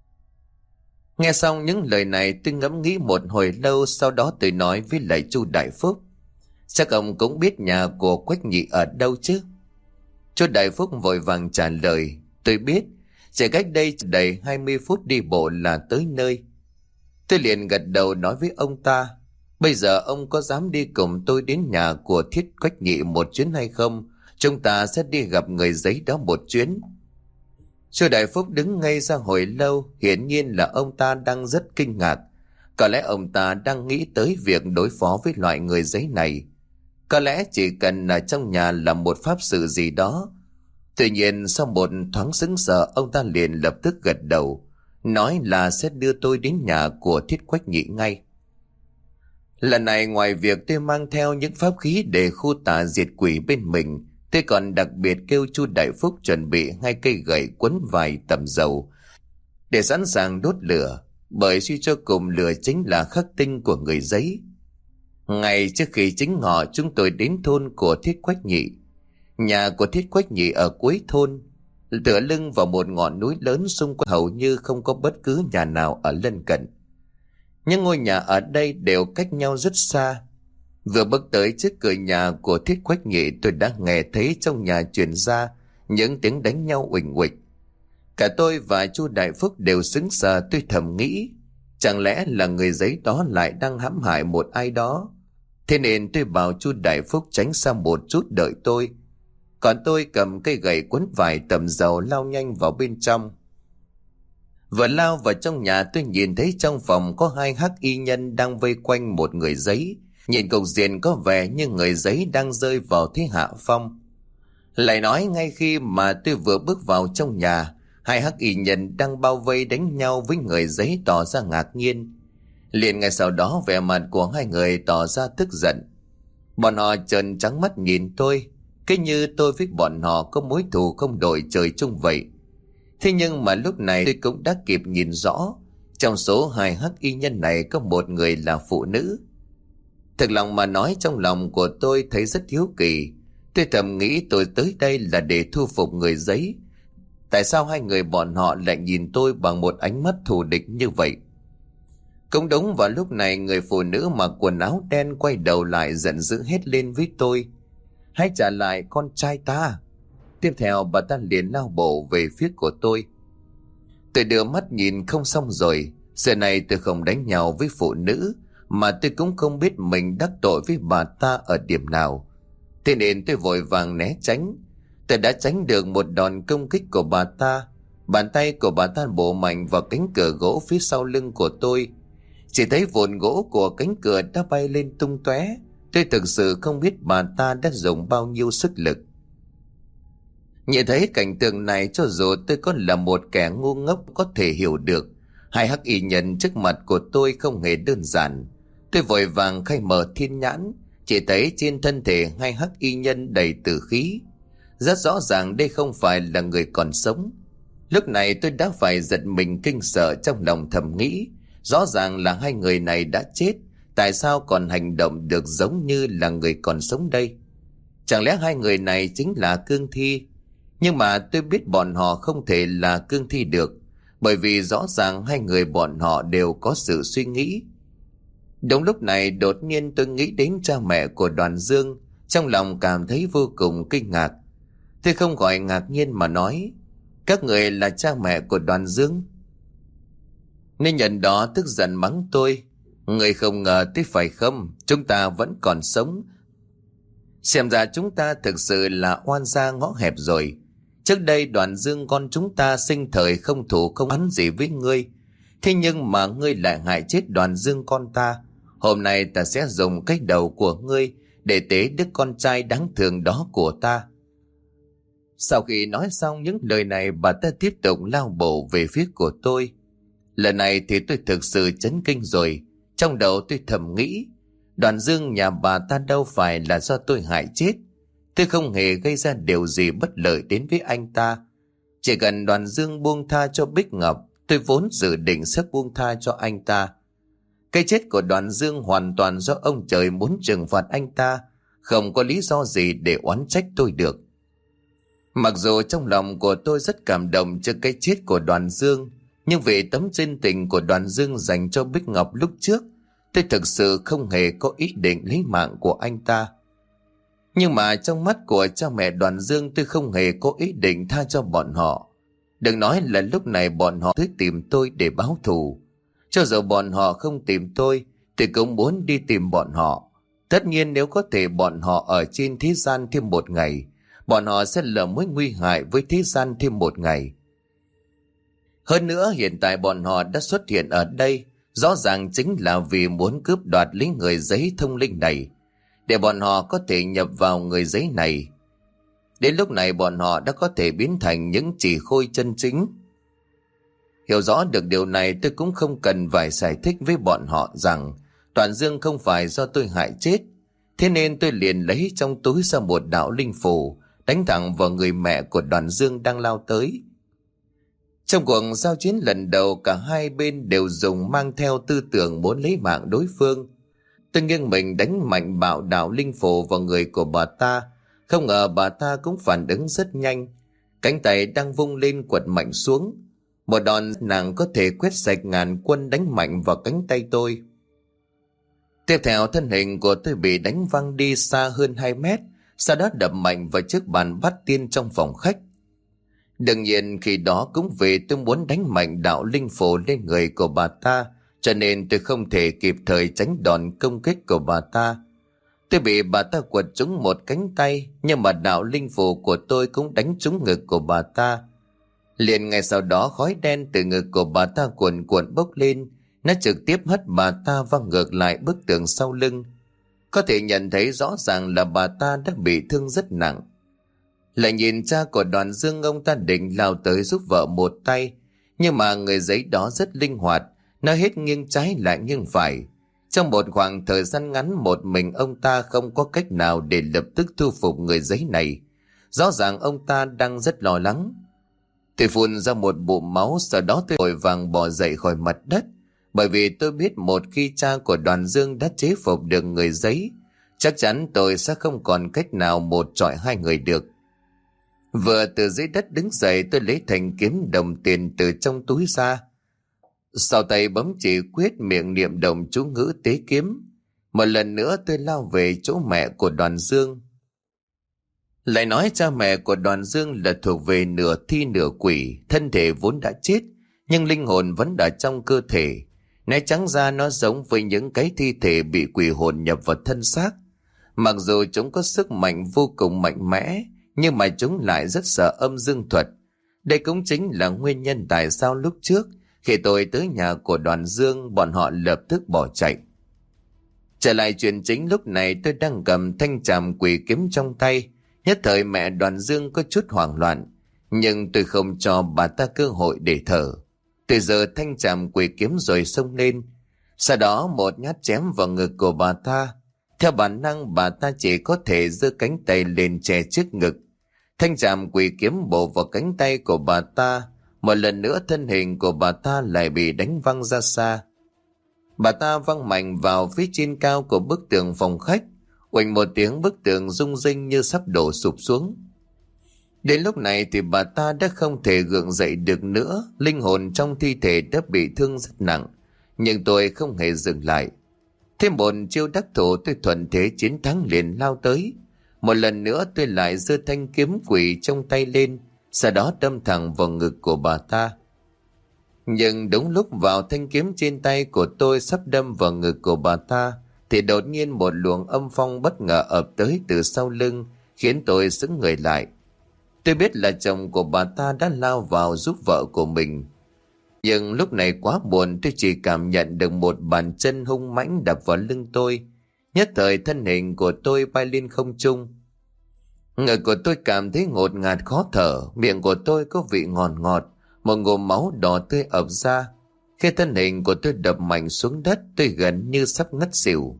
Nghe xong những lời này, tôi ngẫm nghĩ một hồi lâu, sau đó tôi nói với lại chú Đại Phúc, chắc ông cũng biết nhà của Quách Nhị ở đâu chứ? Chú Đại Phúc vội vàng trả lời, tôi biết, chỉ cách đây đầy hai mươi phút đi bộ là tới nơi. Tôi liền gật đầu nói với ông ta, bây giờ ông có dám đi cùng tôi đến nhà của Thiết Quách Nhị một chuyến hay không? Chúng ta sẽ đi gặp người giấy đó một chuyến. Chú Đại Phúc đứng ngây ra hồi lâu, hiển nhiên là ông ta đang rất kinh ngạc. Có lẽ ông ta đang nghĩ tới việc đối phó với loại người giấy này. Có lẽ chỉ cần ở trong nhà làm một pháp sự gì đó. Tuy nhiên sau một thoáng sững sờ, ông ta liền lập tức gật đầu, nói là sẽ đưa tôi đến nhà của Thiết Quách Nhị ngay. Lần này ngoài việc tôi mang theo những pháp khí để khu tà diệt quỷ bên mình, tôi còn đặc biệt kêu chú Đại Phúc chuẩn bị hai cây gậy quấn vài tầm dầu để sẵn sàng đốt lửa, bởi suy cho cùng lửa chính là khắc tinh của người giấy. Ngày trước khi chính ngọ, chúng tôi đến thôn của Thiết Quách Nhị. Nhà của Thiết Quách Nhị ở cuối thôn, tựa lưng vào một ngọn núi lớn, xung quanh hầu như không có bất cứ nhà nào ở lân cận. Những ngôi nhà ở đây đều cách nhau rất xa. Vừa bước tới trước cửa nhà của Thiết Quách Nhị, tôi đã nghe thấy trong nhà truyền ra những tiếng đánh nhau uỳnh uịch. Cả tôi và chú Đại Phúc đều sững sờ. Tôi thầm nghĩ, chẳng lẽ là người giấy đó lại đang hãm hại một ai đó? Thế nên tôi bảo chú Đại Phúc tránh xa một chút đợi tôi. Còn tôi cầm cây gậy quấn vài tầm dầu lao nhanh vào bên trong. Vừa lao vào trong nhà, tôi nhìn thấy trong phòng có hai hắc y nhân đang vây quanh một người giấy. Nhìn cục diện có vẻ như người giấy đang rơi vào thế hạ phong. Lại nói ngay khi mà tôi vừa bước vào trong nhà, hai hắc y nhân đang bao vây đánh nhau với người giấy tỏ ra ngạc nhiên. Liền ngay sau đó vẻ mặt của hai người tỏ ra tức giận. Bọn họ trợn trắng mắt nhìn tôi, cứ như tôi với bọn họ có mối thù không đội trời chung vậy. Thế nhưng mà lúc này tôi cũng đã kịp nhìn rõ, trong số hai hắc y nhân này có một người là phụ nữ. Thực lòng mà nói, trong lòng của tôi thấy rất hiếu kỳ. Tôi thầm nghĩ tôi tới đây là để thu phục người giấy. Tại sao hai người bọn họ lại nhìn tôi bằng một ánh mắt thù địch như vậy? Cũng đúng vào lúc này, người phụ nữ mặc quần áo đen quay đầu lại giận dữ hét lên với tôi, hãy trả lại con trai ta. Tiếp theo bà ta liền lao bộ về phía của tôi. Tôi đưa mắt nhìn không xong rồi. Giờ này tôi không đánh nhau với phụ nữ, mà tôi cũng không biết mình đắc tội với bà ta ở điểm nào. Thế nên tôi vội vàng né tránh. Tôi đã tránh được một đòn công kích của bà ta. Bàn tay của bà ta bổ mạnh vào cánh cửa gỗ phía sau lưng của tôi. Chỉ thấy vụn gỗ của cánh cửa đã bay lên tung tóe. Tôi thực sự không biết bà ta đã dùng bao nhiêu sức lực. Nhìn thấy cảnh tượng này, cho dù tôi có là một kẻ ngu ngốc có thể hiểu được, hai hắc y nhân trước mặt của tôi không hề đơn giản. Tôi vội vàng khai mở thiên nhãn, chỉ thấy trên thân thể hai hắc y nhân đầy tử khí. Rất rõ ràng đây không phải là người còn sống. Lúc này tôi đã phải giật mình kinh sợ, trong lòng thầm nghĩ, rõ ràng là hai người này đã chết, tại sao còn hành động được giống như là người còn sống đây? Chẳng lẽ hai người này chính là cương thi? Nhưng mà tôi biết bọn họ không thể là cương thi được, bởi vì rõ ràng hai người bọn họ đều có sự suy nghĩ. Đúng lúc này đột nhiên tôi nghĩ đến cha mẹ của Đoàn Dương, trong lòng cảm thấy vô cùng kinh ngạc. Tôi không khỏi ngạc nhiên mà nói, các người là cha mẹ của Đoàn Dương? Nên nhận đó tức giận mắng tôi. Người không ngờ tới phải không? Chúng ta vẫn còn sống. Xem ra chúng ta thực sự là oan gia ngõ hẹp rồi. Trước đây Đoàn Dương con chúng ta sinh thời không thủ không oán gì với ngươi. Thế nhưng mà ngươi lại hại chết Đoàn Dương con ta. Hôm nay ta sẽ dùng cái đầu của ngươi để tế đứa con trai đáng thương đó của ta. Sau khi nói xong những lời này, bà ta tiếp tục lao bộ về phía của tôi. Lần này thì tôi thực sự chấn kinh rồi. Trong đầu tôi thầm nghĩ, Đoàn Dương nhà bà ta đâu phải là do tôi hại chết. Tôi không hề gây ra điều gì bất lợi đến với anh ta. Chỉ cần Đoàn Dương buông tha cho Bích Ngọc, tôi vốn dự định sẽ buông tha cho anh ta. Cái chết của Đoàn Dương hoàn toàn do ông trời muốn trừng phạt anh ta, không có lý do gì để oán trách tôi được. Mặc dù trong lòng của tôi rất cảm động trước cái chết của Đoàn Dương, nhưng vì tấm chân tình của Đoàn Dương dành cho Bích Ngọc lúc trước, tôi thực sự không hề có ý định lấy mạng của anh ta. Nhưng mà trong mắt của cha mẹ Đoàn Dương, tôi không hề có ý định tha cho bọn họ. Đừng nói là lúc này bọn họ tới tìm tôi để báo thù. Cho dù bọn họ không tìm tôi, tôi cũng muốn đi tìm bọn họ. Tất nhiên nếu có thể bọn họ ở trên thế gian thêm một ngày, bọn họ sẽ là mối nguy hại với thế gian thêm một ngày. Hơn nữa hiện tại bọn họ đã xuất hiện ở đây, rõ ràng chính là vì muốn cướp đoạt lấy người giấy thông linh này, để bọn họ có thể nhập vào người giấy này. Đến lúc này bọn họ đã có thể biến thành những chỉ khôi chân chính. Hiểu rõ được điều này, tôi cũng không cần phải giải thích với bọn họ rằng Đoàn Dương không phải do tôi hại chết. Thế nên tôi liền lấy trong túi ra một đạo linh phù, đánh thẳng vào người mẹ của Đoàn Dương đang lao tới. Trong cuộc giao chiến lần đầu, cả hai bên đều dùng mang theo tư tưởng muốn lấy mạng đối phương. Tôi nghiêng mình đánh mạnh bạo đạo linh phù vào người của bà ta. Không ngờ bà ta cũng phản ứng rất nhanh. Cánh tay đang vung lên quật mạnh xuống. Một đòn nàng có thể quét sạch ngàn quân đánh mạnh vào cánh tay tôi. Tiếp theo thân hình của tôi bị đánh văng đi xa hơn hai mét, sau đó đập mạnh vào chiếc bàn bát tiên trong phòng khách. Đương nhiên khi đó cũng vì tôi muốn đánh mạnh đạo linh phù lên người của bà ta, cho nên tôi không thể kịp thời tránh đòn công kích của bà ta. Tôi bị bà ta quật trúng một cánh tay, nhưng mà đạo linh phù của tôi cũng đánh trúng ngực của bà ta. Liền ngay sau đó khói đen từ ngực của bà ta cuồn cuộn bốc lên, nó trực tiếp hất bà ta văng ngược lại bức tường sau lưng. Có thể nhận thấy rõ ràng là bà ta đã bị thương rất nặng. Lại nhìn cha của Đoàn Dương, ông ta định lao tới giúp vợ một tay, nhưng mà người giấy đó rất linh hoạt, nó hết nghiêng trái lại nghiêng phải. Trong một khoảng thời gian ngắn, một mình ông ta không có cách nào để lập tức thu phục người giấy này. Rõ ràng ông ta đang rất lo lắng. Tôi phun ra một bụng máu, sau đó tôi vội vàng bò dậy khỏi mặt đất, bởi vì tôi biết một khi cha của Đoàn Dương đã chế phục được người giấy, chắc chắn tôi sẽ không còn cách nào một trọi hai người được. Vừa từ dưới đất đứng dậy, tôi lấy thanh kiếm đồng tiền từ trong túi ra. Sau tay bấm chỉ quyết, miệng niệm đồng chú ngữ tế kiếm. Một lần nữa tôi lao về chỗ mẹ của Đoàn Dương. Lại nói cha mẹ của Đoàn Dương là thuộc về nửa thi nửa quỷ, thân thể vốn đã chết, nhưng linh hồn vẫn ở trong cơ thể. Nói trắng ra nó giống với những cái thi thể bị quỷ hồn nhập vào thân xác. Mặc dù chúng có sức mạnh vô cùng mạnh mẽ, nhưng mà chúng lại rất sợ âm dương thuật. Đây cũng chính là nguyên nhân tại sao lúc trước khi tôi tới nhà của Đoàn Dương, bọn họ lập tức bỏ chạy. Trở lại chuyện chính, lúc này tôi đang cầm thanh tràm quỷ kiếm trong tay. Nhất thời mẹ Đoàn Dương có chút hoảng loạn, nhưng tôi không cho bà ta cơ hội để thở. Tôi giơ thanh tràm quỷ kiếm rồi xông lên, sau đó một nhát chém vào ngực của bà ta. Theo bản năng bà ta chỉ có thể giơ cánh tay lên che trước ngực. Thanh tràm quỷ kiếm bổ vào cánh tay của bà ta. Một lần nữa thân hình của bà ta lại bị đánh văng ra xa. Bà ta văng mạnh vào phía trên cao của bức tường phòng khách. Oanh một tiếng, bức tường rung rinh như sắp đổ sụp xuống. Đến lúc này thì bà ta đã không thể gượng dậy được nữa. Linh hồn trong thi thể đã bị thương rất nặng, nhưng tôi không hề dừng lại. Thêm một chiêu đắc thủ, tôi thuận thế chiến thắng liền lao tới. Một lần nữa tôi lại giơ thanh kiếm quỷ trong tay lên, sau đó đâm thẳng vào ngực của bà ta. Nhưng đúng lúc vào thanh kiếm trên tay của tôi sắp đâm vào ngực của bà ta, thì đột nhiên một luồng âm phong bất ngờ ập tới từ sau lưng, khiến tôi sững người lại. Tôi biết là chồng của bà ta đã lao vào giúp vợ của mình. Nhưng lúc này quá buồn, tôi chỉ cảm nhận được một bàn chân hung mãnh đập vào lưng tôi. Nhất thời thân hình của tôi bay lên không trung. Ngực của tôi cảm thấy ngột ngạt khó thở, miệng của tôi có vị ngọt ngọt, một ngụm máu đỏ tươi ập ra. Khi thân hình của tôi đập mạnh xuống đất, tôi gần như sắp ngất xỉu.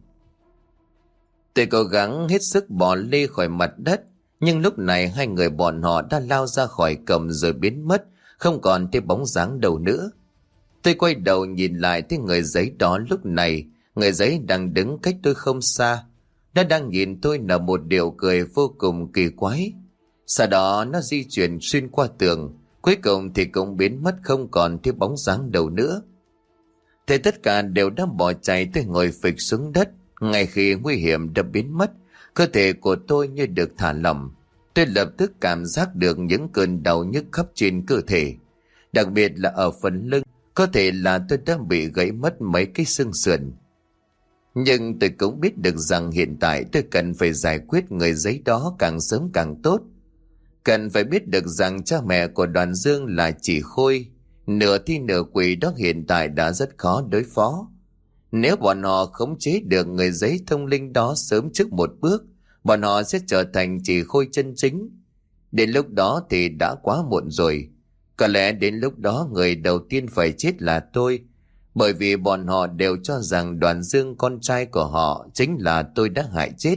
Tôi cố gắng hết sức bò lê khỏi mặt đất, nhưng lúc này hai người bọn họ đã lao ra khỏi cổng rồi biến mất, không còn thấy bóng dáng đâu nữa. Tôi quay đầu nhìn lại thấy người giấy đó lúc này, người giấy đang đứng cách tôi không xa. Nó đang nhìn tôi nở một điệu cười vô cùng kỳ quái. Sau đó nó di chuyển xuyên qua tường, cuối cùng thì cũng biến mất không còn thấy bóng dáng đâu nữa. Thế tất cả đều đã bỏ chạy, tôi ngồi phịch xuống đất. Ngay khi nguy hiểm đã biến mất, cơ thể của tôi như được thả lỏng. Tôi lập tức cảm giác được những cơn đau nhức khắp trên cơ thể, đặc biệt là ở phần lưng. Có thể là tôi đã bị gãy mất mấy cái xương sườn. Nhưng tôi cũng biết được rằng hiện tại tôi cần phải giải quyết người giấy đó càng sớm càng tốt. Cần phải biết được rằng cha mẹ của Đoàn Dương là chị Khôi, nửa thi nửa quỷ đó, hiện tại đã rất khó đối phó. Nếu bọn họ khống chế được người giấy thông linh đó sớm trước một bước, bọn họ sẽ trở thành chị Khôi chân chính. Đến lúc đó thì đã quá muộn rồi. Có lẽ đến lúc đó người đầu tiên phải chết là tôi, bởi vì bọn họ đều cho rằng Đoàn Dương con trai của họ chính là tôi đã hại chết.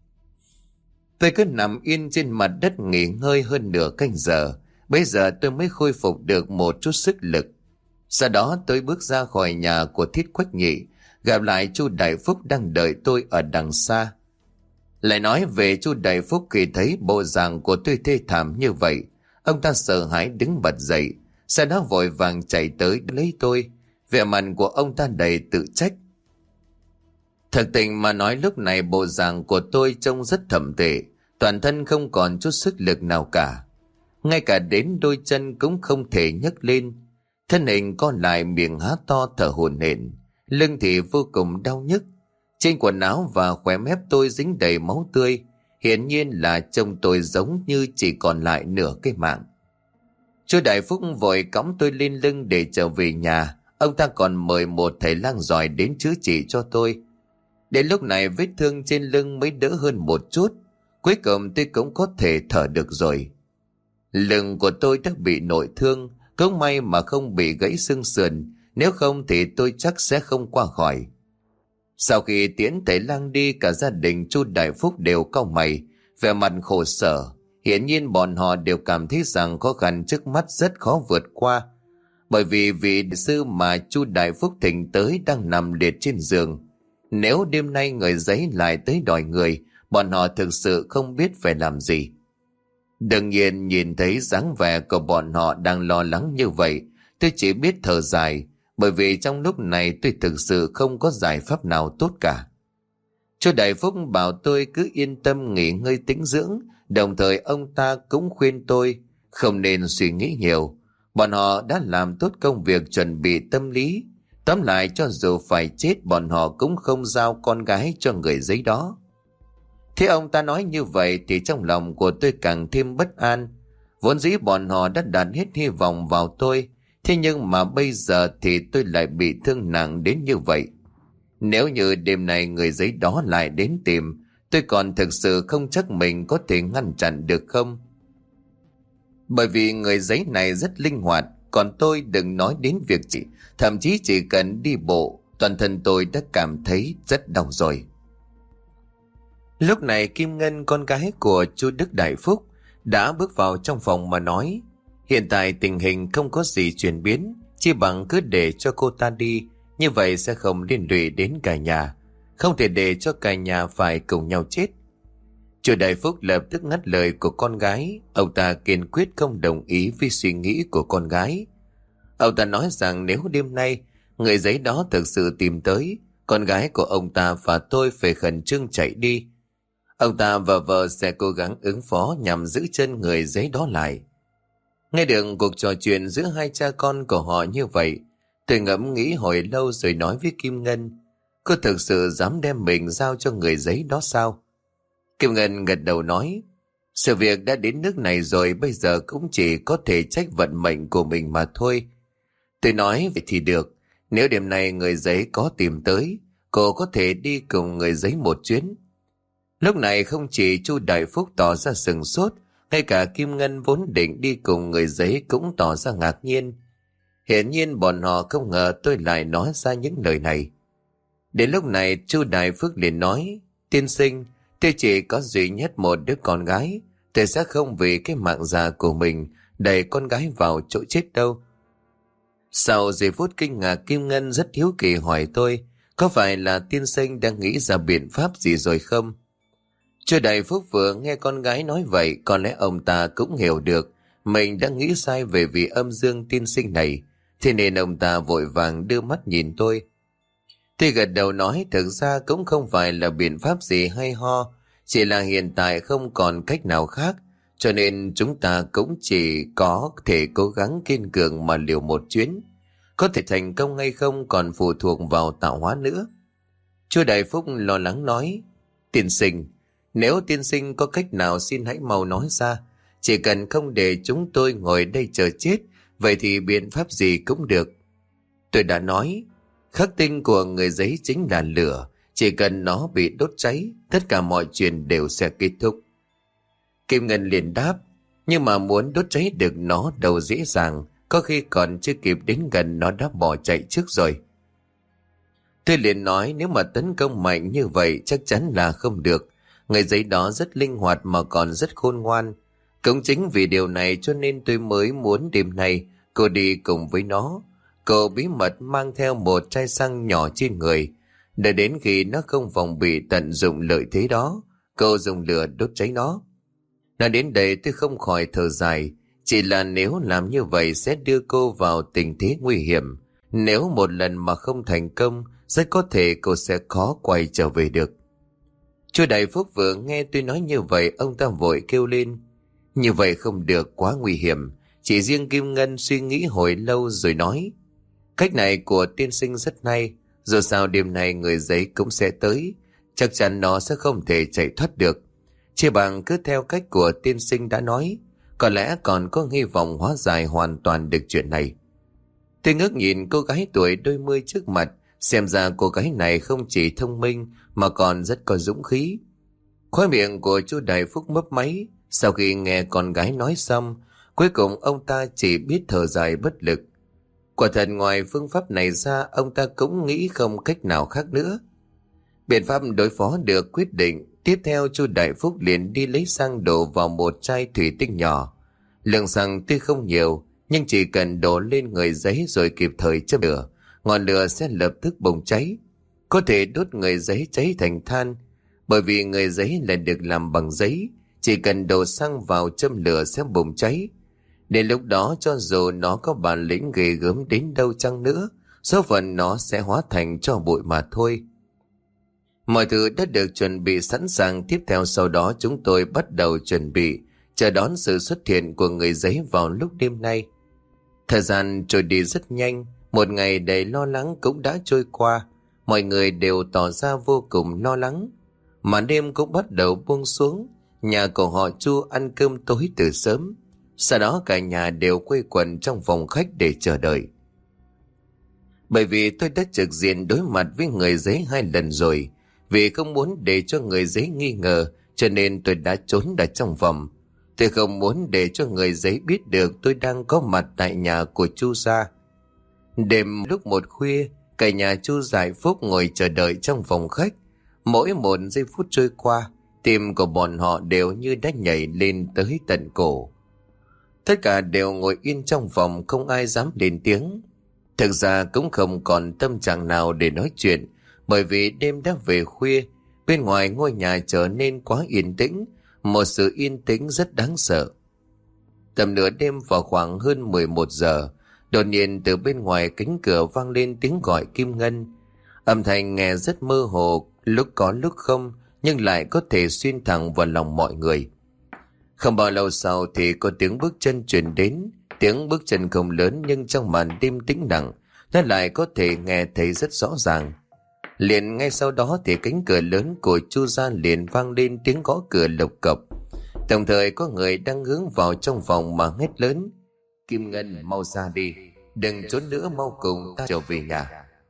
Tôi cứ nằm yên trên mặt đất nghỉ ngơi hơn nửa canh giờ. Bây giờ tôi mới khôi phục được một chút sức lực. Sau đó tôi bước ra khỏi nhà của Thiết Quách Nhị, gặp lại chu Đại Phúc đang đợi tôi ở đằng xa. Lại nói về chu Đại Phúc, khi thấy bộ dạng của tôi thê thảm như vậy, ông ta sợ hãi đứng bật dậy, sau đó vội vàng chạy tới lấy tôi. Vẻ mặt của ông ta đầy tự trách. Thật tình mà nói, lúc này bộ dạng của tôi trông rất thậm tệ, toàn thân không còn chút sức lực nào cả. Ngay cả đến đôi chân cũng không thể nhấc lên. Thân hình co lại, miệng há to thở hổn hển, lưng thì vô cùng đau nhức. Trên quần áo và khóe mép tôi dính đầy máu tươi, hiển nhiên là trông tôi giống như chỉ còn lại nửa cái mạng. Chu Đại Phúc vội cõng tôi lên lưng để trở về nhà. Ông ta còn mời một thầy lang giỏi đến chữa trị cho tôi. Đến lúc này vết thương trên lưng mới đỡ hơn một chút. Cuối cùng tôi cũng có thể thở được rồi. Lưng của tôi đã bị nội thương, cũng may mà không bị gãy xương sườn, nếu không thì tôi chắc sẽ không qua khỏi. Sau khi tiễn thầy lang đi, cả gia đình Chu Đại Phúc đều cau mày, vẻ mặt khổ sở. Hiển nhiên bọn họ đều cảm thấy rằng khó khăn trước mắt rất khó vượt qua. Bởi vì vị sư mà Chu Đại Phúc thỉnh tới đang nằm liệt trên giường. Nếu đêm nay người giấy lại tới đòi người, bọn họ thực sự không biết phải làm gì. Đương nhiên nhìn thấy dáng vẻ của bọn họ đang lo lắng như vậy, tôi chỉ biết thở dài, bởi vì trong lúc này tôi thực sự không có giải pháp nào tốt cả. Chu Đại Phúc bảo tôi cứ yên tâm nghỉ ngơi tĩnh dưỡng, đồng thời ông ta cũng khuyên tôi không nên suy nghĩ nhiều. Bọn họ đã làm tốt công việc chuẩn bị tâm lý. Tóm lại, cho dù phải chết, bọn họ cũng không giao con gái cho người giấy đó. Thế ông ta nói như vậy thì trong lòng của tôi càng thêm bất an. Vốn dĩ bọn họ đã đặt hết hy vọng vào tôi, thế nhưng mà bây giờ thì tôi lại bị thương nặng đến như vậy. Nếu như đêm nay người giấy đó lại đến tìm, tôi còn thực sự không chắc mình có thể ngăn chặn được không. Bởi vì người giấy này rất linh hoạt, còn tôi đừng nói đến việc chỉ, thậm chí chỉ cần đi bộ, toàn thân tôi đã cảm thấy rất đau rồi. Lúc này Kim Ngân, con gái của chu Đức Đại Phúc, đã bước vào trong phòng mà nói, hiện tại tình hình không có gì chuyển biến, chỉ bằng cứ để cho cô ta đi, như vậy sẽ không liên lụy đến cả nhà, không thể để cho cả nhà phải cùng nhau chết. Chu Đại Phúc lập tức ngắt lời của con gái. Ông ta kiên quyết không đồng ý với suy nghĩ của con gái. Ông ta nói rằng nếu đêm nay người giấy đó thực sự tìm tới, con gái của ông ta và tôi phải khẩn trương chạy đi. Ông ta và vợ sẽ cố gắng ứng phó nhằm giữ chân người giấy đó lại. Nghe được cuộc trò chuyện giữa hai cha con của họ như vậy, tôi ngẫm nghĩ hồi lâu rồi nói với Kim Ngân, cô thực sự dám đem mình giao cho người giấy đó sao? Kim Ngân gật đầu nói, sự việc đã đến nước này rồi, bây giờ cũng chỉ có thể trách vận mệnh của mình mà thôi. Tôi nói vậy thì được, nếu đêm nay người giấy có tìm tới, cô có thể đi cùng người giấy một chuyến. Lúc này không chỉ Chu Đại Phúc tỏ ra sừng sốt, ngay cả Kim Ngân vốn định đi cùng người giấy cũng tỏ ra ngạc nhiên. Hiển nhiên bọn họ không ngờ tôi lại nói ra những lời này. Đến lúc này Chu Đại Phúc liền nói, tiên sinh, tôi chỉ có duy nhất một đứa con gái, tôi sẽ không vì cái mạng già của mình đẩy con gái vào chỗ chết đâu. Sau giây phút kinh ngạc, Kim Ngân rất hiếu kỳ hỏi tôi, có phải là tiên sinh đang nghĩ ra biện pháp gì rồi không? Chu Đại Phúc vừa nghe con gái nói vậy, có lẽ ông ta cũng hiểu được mình đã nghĩ sai về vị âm dương tiên sinh này, thế nên ông ta vội vàng đưa mắt nhìn tôi. Tôi gật đầu nói thực ra cũng không phải là biện pháp gì hay ho, chỉ là hiện tại không còn cách nào khác, cho nên chúng ta cũng chỉ có thể cố gắng kiên cường mà liều một chuyến. Có thể thành công hay không còn phụ thuộc vào tạo hóa nữa. Chu Đại Phúc lo lắng nói, tiên sinh, nếu tiên sinh có cách nào xin hãy mau nói ra, chỉ cần không để chúng tôi ngồi đây chờ chết, vậy thì biện pháp gì cũng được. Tôi đã nói, khắc tinh của người giấy chính là lửa, chỉ cần nó bị đốt cháy, tất cả mọi chuyện đều sẽ kết thúc. Kim Ngân liền đáp, nhưng mà muốn đốt cháy được nó đâu dễ dàng, có khi còn chưa kịp đến gần nó đã bỏ chạy trước rồi. Tôi liền nói nếu mà tấn công mạnh như vậy chắc chắn là không được. Người giấy đó rất linh hoạt mà còn rất khôn ngoan. Cũng chính vì điều này cho nên tôi mới muốn đêm nay cô đi cùng với nó. Cô bí mật mang theo một chai xăng nhỏ trên người. Để đến khi nó không phòng bị tận dụng lợi thế đó, cô dùng lửa đốt cháy nó. Nói đến đây tôi không khỏi thở dài. Chỉ là nếu làm như vậy sẽ đưa cô vào tình thế nguy hiểm. Nếu một lần mà không thành công, rất có thể cô sẽ khó quay trở về được. Chu Đại Phúc vừa nghe tôi nói như vậy, ông ta vội kêu lên. Như vậy không được, quá nguy hiểm. Chỉ riêng Kim Ngân suy nghĩ hồi lâu rồi nói. Cách này của tiên sinh rất hay. Dù sao đêm nay người giấy cũng sẽ tới. Chắc chắn nó sẽ không thể chạy thoát được. Chỉ bằng cứ theo cách của tiên sinh đã nói, có lẽ còn có hy vọng hóa giải hoàn toàn được chuyện này. Tôi ngước nhìn cô gái tuổi đôi mươi trước mặt, xem ra cô gái này không chỉ thông minh mà còn rất có dũng khí. Khóe miệng của Chu Đại Phúc mấp máy, sau khi nghe con gái nói xong, cuối cùng ông ta chỉ biết thở dài bất lực. Quả thật ngoài phương pháp này ra, ông ta cũng nghĩ không cách nào khác nữa. Biện pháp đối phó được quyết định, tiếp theo Chu Đại Phúc liền đi lấy xăng đổ vào một chai thủy tinh nhỏ. Lượng xăng tuy không nhiều, nhưng chỉ cần đổ lên người giấy rồi kịp thời châm lửa, ngọn lửa sẽ lập tức bùng cháy, có thể đốt người giấy cháy thành than. Bởi vì người giấy là được làm bằng giấy, chỉ cần đổ xăng vào châm lửa sẽ bùng cháy. Đến lúc đó cho dù nó có bản lĩnh ghê gớm đến đâu chăng nữa, số phận nó sẽ hóa thành tro bụi mà thôi. Mọi thứ đã được chuẩn bị sẵn sàng, tiếp theo sau đó chúng tôi bắt đầu chuẩn bị, chờ đón sự xuất hiện của người giấy vào lúc đêm nay. Thời gian trôi đi rất nhanh, một ngày đầy lo lắng cũng đã trôi qua, mọi người đều tỏ ra vô cùng lo lắng. Màn đêm cũng bắt đầu buông xuống, nhà của họ Chu ăn cơm tối từ sớm, sau đó cả nhà đều quây quần trong phòng khách để chờ đợi. Bởi vì tôi đã trực diện đối mặt với người giấy hai lần rồi, vì không muốn để cho người giấy nghi ngờ, cho nên tôi đã trốn ở trong phòng. Tôi không muốn để cho người giấy biết được tôi đang có mặt tại nhà của Chu gia. Đêm lúc một khuya, cả nhà Chu Giải Phúc ngồi chờ đợi trong phòng khách. Mỗi một giây phút trôi qua, tim của bọn họ đều như đã nhảy lên tới tận cổ. Tất cả đều ngồi yên trong phòng, không ai dám lên tiếng. Thực ra cũng không còn tâm trạng nào để nói chuyện, bởi vì đêm đã về khuya, bên ngoài ngôi nhà trở nên quá yên tĩnh, một sự yên tĩnh rất đáng sợ. Tầm nửa đêm vào khoảng hơn mười một giờ, đột nhiên từ bên ngoài cánh cửa vang lên tiếng gọi Kim Ngân. Âm thanh nghe rất mơ hồ, lúc có lúc không, nhưng lại có thể xuyên thẳng vào lòng mọi người. Không bao lâu sau thì có tiếng bước chân truyền đến, Tiếng bước chân không lớn nhưng trong màn đêm tĩnh lặng, nó lại có thể nghe thấy rất rõ ràng. Liền ngay sau đó thì cánh cửa lớn của Chu gia liền vang lên tiếng gõ cửa lộc cộc. Đồng thời có người đang hướng vào trong phòng mà hét lớn: Kim Ngân, mau ra đi, đừng trốn nữa, mau cùng ta trở về nhà.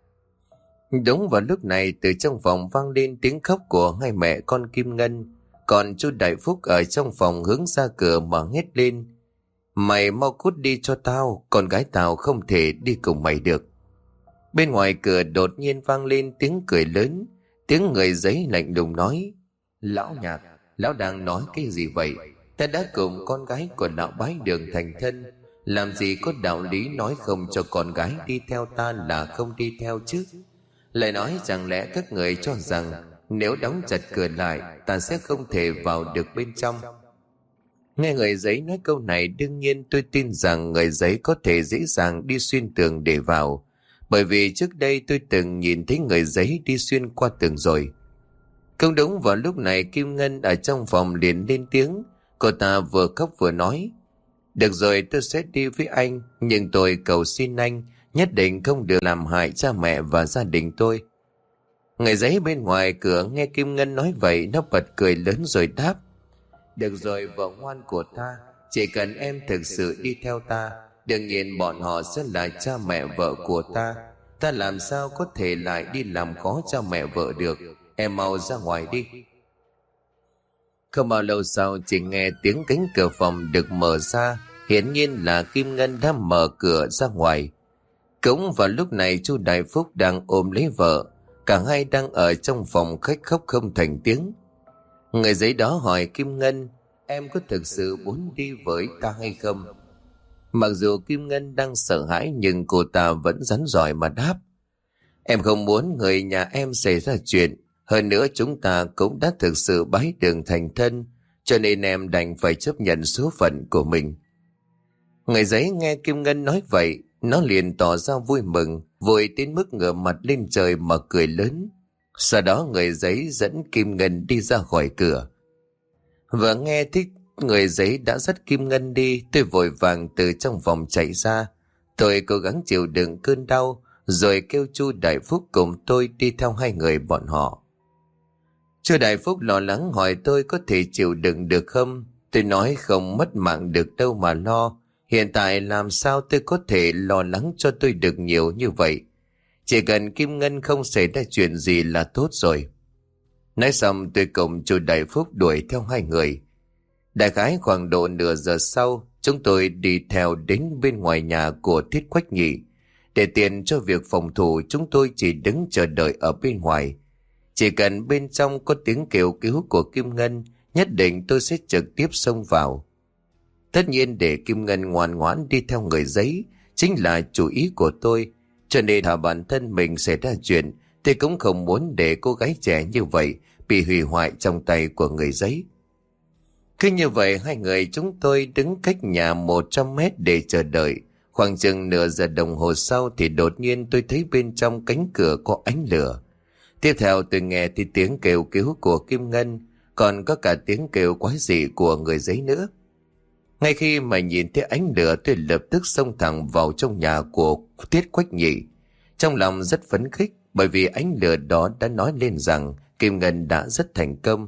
Đúng vào lúc này, từ trong phòng vang lên tiếng khóc của hai mẹ con Kim Ngân. Còn Chu Đại Phúc ở trong phòng hướng ra cửa mà hét lên: Mày mau cút đi cho tao, con gái tao không thể đi cùng mày được. Bên ngoài cửa đột nhiên vang lên tiếng cười lớn. Tiếng người giấy lạnh lùng nói: Lão Nhạc, lão đang nói cái gì vậy? Ta đã cùng con gái của lão bái đường thành thân, làm gì có đạo lý nói không cho con gái đi theo ta là không đi theo chứ? Lại nói chẳng lẽ các người cho rằng nếu đóng chặt cửa lại ta sẽ không thể vào được bên trong? Nghe người giấy nói câu này, đương nhiên tôi tin rằng người giấy có thể dễ dàng đi xuyên tường để vào, bởi vì trước đây tôi từng nhìn thấy người giấy đi xuyên qua tường rồi. Không đúng vào lúc này, Kim Ngân ở trong phòng liền lên tiếng. Cô ta vừa khóc vừa nói: Được rồi, tôi sẽ đi với anh, nhưng tôi cầu xin anh nhất định không được làm hại cha mẹ và gia đình tôi. Người giấy bên ngoài cửa nghe Kim Ngân nói vậy, nó bật cười lớn rồi đáp: Được rồi vợ ngoan của ta, chỉ cần em thực sự đi theo ta, đương nhiên bọn họ sẽ là cha mẹ vợ của ta. Ta làm sao có thể lại đi làm khó cha mẹ vợ được. Em mau ra ngoài đi. Không bao lâu sau, chỉ nghe tiếng cánh cửa phòng được mở ra. Hiển nhiên là Kim Ngân đã mở cửa ra ngoài. Cũng vào lúc này, Chu Đại Phúc đang ôm lấy vợ. Cả hai đang ở trong phòng khách khóc không thành tiếng. Người giấy đó hỏi Kim Ngân: Em có thực sự muốn đi với ta hay không? Mặc dù Kim Ngân đang sợ hãi, nhưng cô ta vẫn rắn rỏi mà đáp: Em không muốn người nhà em xảy ra chuyện. Hơn nữa chúng ta cũng đã thực sự bái đường thành thân, cho nên em đành phải chấp nhận số phận của mình. Người giấy nghe Kim Ngân nói vậy, nó liền tỏ ra vui mừng, vui đến mức ngửa mặt lên trời mà cười lớn. Sau đó người giấy dẫn Kim Ngân đi ra khỏi cửa. Vừa nghe thích người giấy đã dắt Kim Ngân đi, tôi vội vàng từ trong phòng chạy ra. Tôi cố gắng chịu đựng cơn đau, rồi kêu Chu Đại Phúc cùng tôi đi theo hai người bọn họ. Chu Đại Phúc lo lắng hỏi tôi có thể chịu đựng được không. Tôi nói không mất mạng được đâu mà lo. Hiện tại làm sao tôi có thể lo lắng cho tôi được nhiều như vậy? Chỉ cần Kim Ngân không xảy ra chuyện gì là tốt rồi. Nói xong tôi cùng Chu Đại Phúc đuổi theo hai người. Đại khái khoảng độ nửa giờ sau, chúng tôi đi theo đến bên ngoài nhà của Thiết Quách Nhị. Để tiền cho việc phòng thủ, chúng tôi chỉ đứng chờ đợi ở bên ngoài. Chỉ cần bên trong có tiếng kêu cứu của Kim Ngân, nhất định tôi sẽ trực tiếp xông vào. Tất nhiên để Kim Ngân ngoan ngoãn đi theo người giấy chính là chủ ý của tôi, cho nên thà bản thân mình xảy ra chuyện, tôi cũng không muốn để cô gái trẻ như vậy bị hủy hoại trong tay của người giấy. Cứ như vậy, hai người chúng tôi đứng cách nhà một trăm mét để chờ đợi. Khoảng chừng nửa giờ đồng hồ sau thì đột nhiên tôi thấy bên trong cánh cửa có ánh lửa. Tiếp theo tôi nghe thì tiếng kêu cứu của Kim Ngân, còn có cả tiếng kêu quái dị của người giấy nữa. Ngay khi mà nhìn thấy ánh lửa, tôi lập tức xông thẳng vào trong nhà của Tiết Quách Nhị. Trong lòng rất phấn khích, bởi vì ánh lửa đó đã nói lên rằng Kim Ngân đã rất thành công.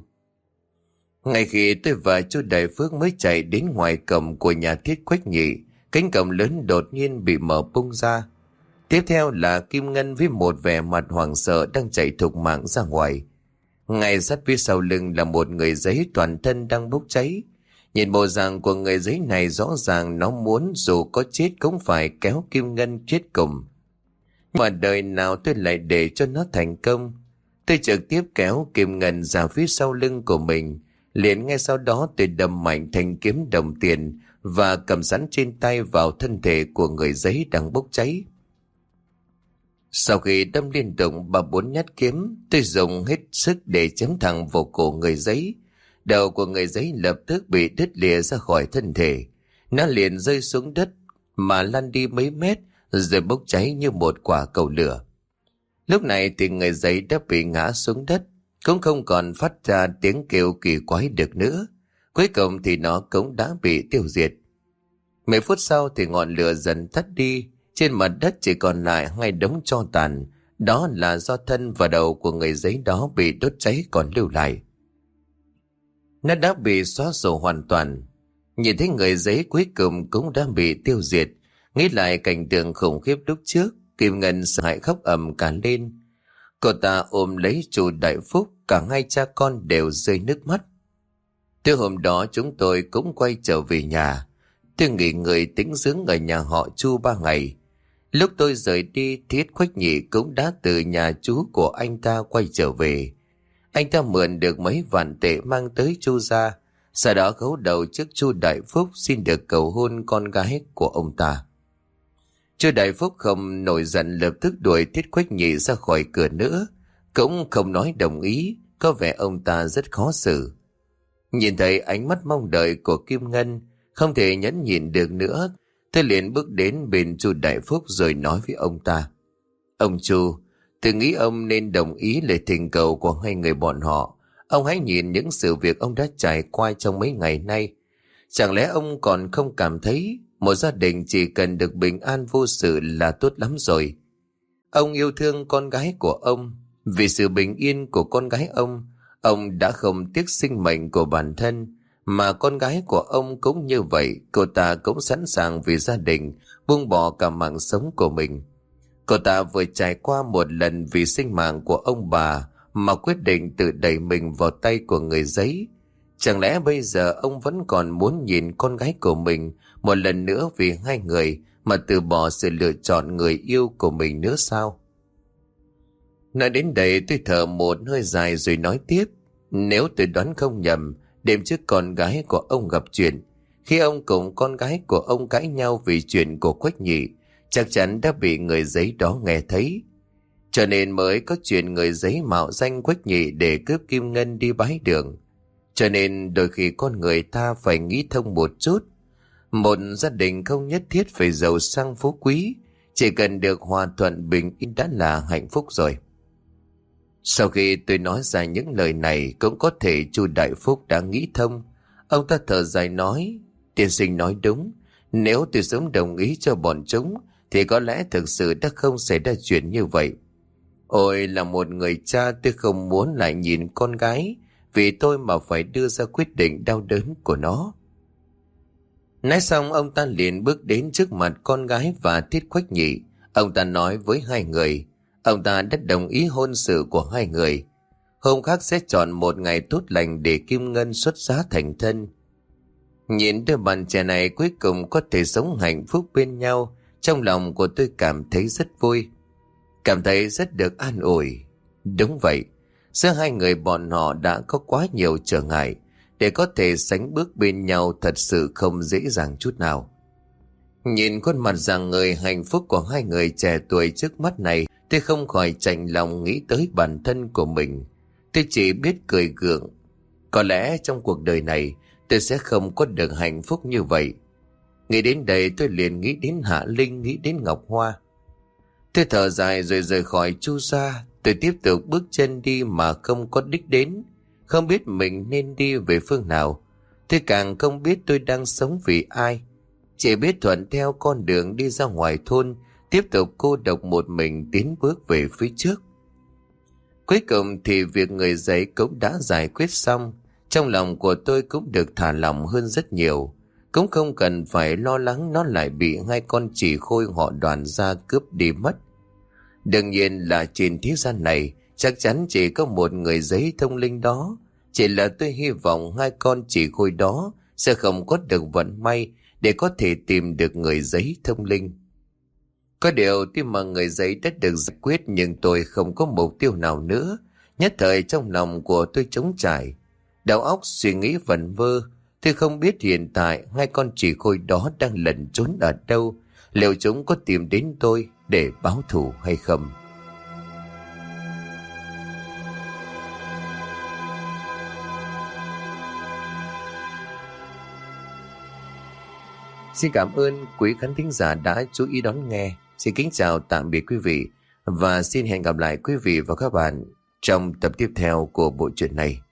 Ngay khi tôi và chú Đại Phước mới chạy đến ngoài cổng của nhà Thiết Quách Nhị, cánh cổng lớn đột nhiên bị mở bung ra. Tiếp theo là Kim Ngân với một vẻ mặt hoảng sợ đang chạy thục mạng ra ngoài. Ngay sát phía sau lưng là một người giấy toàn thân đang bốc cháy. Nhìn bộ dạng của người giấy này, rõ ràng nó muốn dù có chết cũng phải kéo Kim Ngân chết cùng. Mà đời nào tôi lại để cho nó thành công. Tôi trực tiếp kéo Kim Ngân ra phía sau lưng của mình. Liền ngay sau đó tôi đâm mạnh thanh kiếm đồng tiền và cầm sẵn trên tay vào thân thể của người giấy đang bốc cháy. Sau khi đâm liên tục ba bốn nhát kiếm, tôi dùng hết sức để chém thẳng vào cổ người giấy. Đầu của người giấy lập tức bị đứt lìa ra khỏi thân thể. Nó liền rơi xuống đất mà lăn đi mấy mét rồi bốc cháy như một quả cầu lửa. Lúc này thì người giấy đã bị ngã xuống đất, cũng không còn phát ra tiếng kêu kỳ quái được nữa. Cuối cùng thì nó cũng đã bị tiêu diệt. Mấy phút sau thì ngọn lửa dần tắt đi, trên mặt đất chỉ còn lại hai đống tro tàn. Đó là do thân và đầu của người giấy đó bị đốt cháy còn lưu lại. Nó đã bị xóa sổ hoàn toàn. Nhìn thấy người giấy cuối cùng cũng đã bị tiêu diệt. Nghĩ lại cảnh tượng khủng khiếp lúc trước, Kim Ngân sợ hãi khóc ầm cả lên. Cô ta ôm lấy chú Đại Phúc, cả hai cha con đều rơi nước mắt. Từ hôm đó chúng tôi cũng quay trở về nhà. Tôi nghỉ người tĩnh dưỡng ở nhà họ Chu ba ngày. Lúc tôi rời đi, Thiết Khuếch Nhị cũng đã từ nhà chú của anh ta quay trở về. Anh ta mượn được mấy vạn tệ mang tới Chu ra, sau đó gấu đầu trước Chu Đại Phúc xin được cầu hôn con gái của ông ta. Chu Đại Phúc không nổi giận, lập tức đuổi Thiết Khuếch Nhị ra khỏi cửa nữa, cũng không nói đồng ý, có vẻ ông ta rất khó xử. Nhìn thấy ánh mắt mong đợi của Kim Ngân, không thể nhẫn nhịn được nữa, tôi liền bước đến bên Chu Đại Phúc rồi nói với ông ta: Ông Chu, tôi nghĩ ông nên đồng ý lời thỉnh cầu của hai người bọn họ. Ông hãy nhìn những sự việc ông đã trải qua trong mấy ngày nay. Chẳng lẽ ông còn không cảm thấy một gia đình chỉ cần được bình an vô sự là tốt lắm rồi? Ông yêu thương con gái của ông. Vì sự bình yên của con gái ông, ông đã không tiếc sinh mệnh của bản thân. Mà con gái của ông cũng như vậy, cô ta cũng sẵn sàng vì gia đình buông bỏ cả mạng sống của mình. Cô ta vừa trải qua một lần vì sinh mạng của ông bà mà quyết định tự đẩy mình vào tay của người giấy. Chẳng lẽ bây giờ ông vẫn còn muốn nhìn con gái của mình một lần nữa vì hai người mà từ bỏ sự lựa chọn người yêu của mình nữa sao? Nói đến đây tôi thở một hơi dài rồi nói tiếp. Nếu tôi đoán không nhầm, đêm trước con gái của ông gặp chuyện. Khi ông cùng con gái của ông cãi nhau vì chuyện của Khuếch Nhị, chắc chắn đã bị người giấy đó nghe thấy. Cho nên mới có chuyện người giấy mạo danh Khuếch Nhị để cướp Kim Ngân đi bái đường. Cho nên đôi khi con người ta phải nghĩ thông một chút. Một gia đình không nhất thiết phải giàu sang phú quý, chỉ cần được hòa thuận bình yên đã là hạnh phúc rồi. Sau khi tôi nói ra những lời này, cũng có thể Chu Đại Phúc đã nghĩ thông. Ông ta thở dài nói: Tiên sinh nói đúng. Nếu tôi sớm đồng ý cho bọn chúng thì có lẽ thực sự đã không xảy ra chuyện như vậy. Ôi, là một người cha, tôi không muốn lại nhìn con gái vì tôi mà phải đưa ra quyết định đau đớn của nó. Nói xong ông ta liền bước đến trước mặt con gái và Thiết Khuếch Nhị. Ông ta nói với hai người ông ta đã đồng ý hôn sự của hai người. Hôm khác sẽ chọn một ngày tốt lành để Kim Ngân xuất giá thành thân. Nhìn đôi bạn trẻ này cuối cùng có thể sống hạnh phúc bên nhau, trong lòng của tôi cảm thấy rất vui, cảm thấy rất được an ủi. Đúng vậy, giữa hai người bọn họ đã có quá nhiều trở ngại, để có thể sánh bước bên nhau thật sự không dễ dàng chút nào. Nhìn khuôn mặt rạng ngời hạnh phúc của hai người trẻ tuổi trước mắt này, tôi không khỏi chạnh lòng nghĩ tới bản thân của mình. Tôi chỉ biết cười gượng. Có lẽ trong cuộc đời này tôi sẽ không có được hạnh phúc như vậy. Nghĩ đến đây tôi liền nghĩ đến Hạ Linh, nghĩ đến Ngọc Hoa. Tôi thở dài rồi rời khỏi Chu gia. Tôi tiếp tục bước chân đi mà không có đích đến, không biết mình nên đi về phương nào. Tôi càng không biết tôi đang sống vì ai, chỉ biết thuận theo con đường đi ra ngoài thôn, tiếp tục cô độc một mình tiến bước về phía trước. Cuối cùng thì việc người giấy cũng đã giải quyết xong. Trong lòng của tôi cũng được thả lỏng hơn rất nhiều, cũng không cần phải lo lắng nó lại bị hai con chỉ khôi họ Đoàn gia cướp đi mất. Đương nhiên là trên thế gian này chắc chắn chỉ có một người giấy thông linh đó. Chỉ là tôi hy vọng hai con chỉ khôi đó sẽ không có được vận may để có thể tìm được người giấy thông linh. Có điều tuy mà người giấy đã được giải quyết, nhưng tôi không có mục tiêu nào nữa. Nhất thời trong lòng của tôi trống trải, đầu óc suy nghĩ vẩn vơ. Tôi không biết hiện tại hai con chỉ khôi đó đang lẩn trốn ở đâu, liệu chúng có tìm đến tôi để báo thù hay không. Xin cảm ơn quý khán thính giả đã chú ý đón nghe. Xin kính chào tạm biệt quý vị và xin hẹn gặp lại quý vị và các bạn trong tập tiếp theo của bộ truyện này.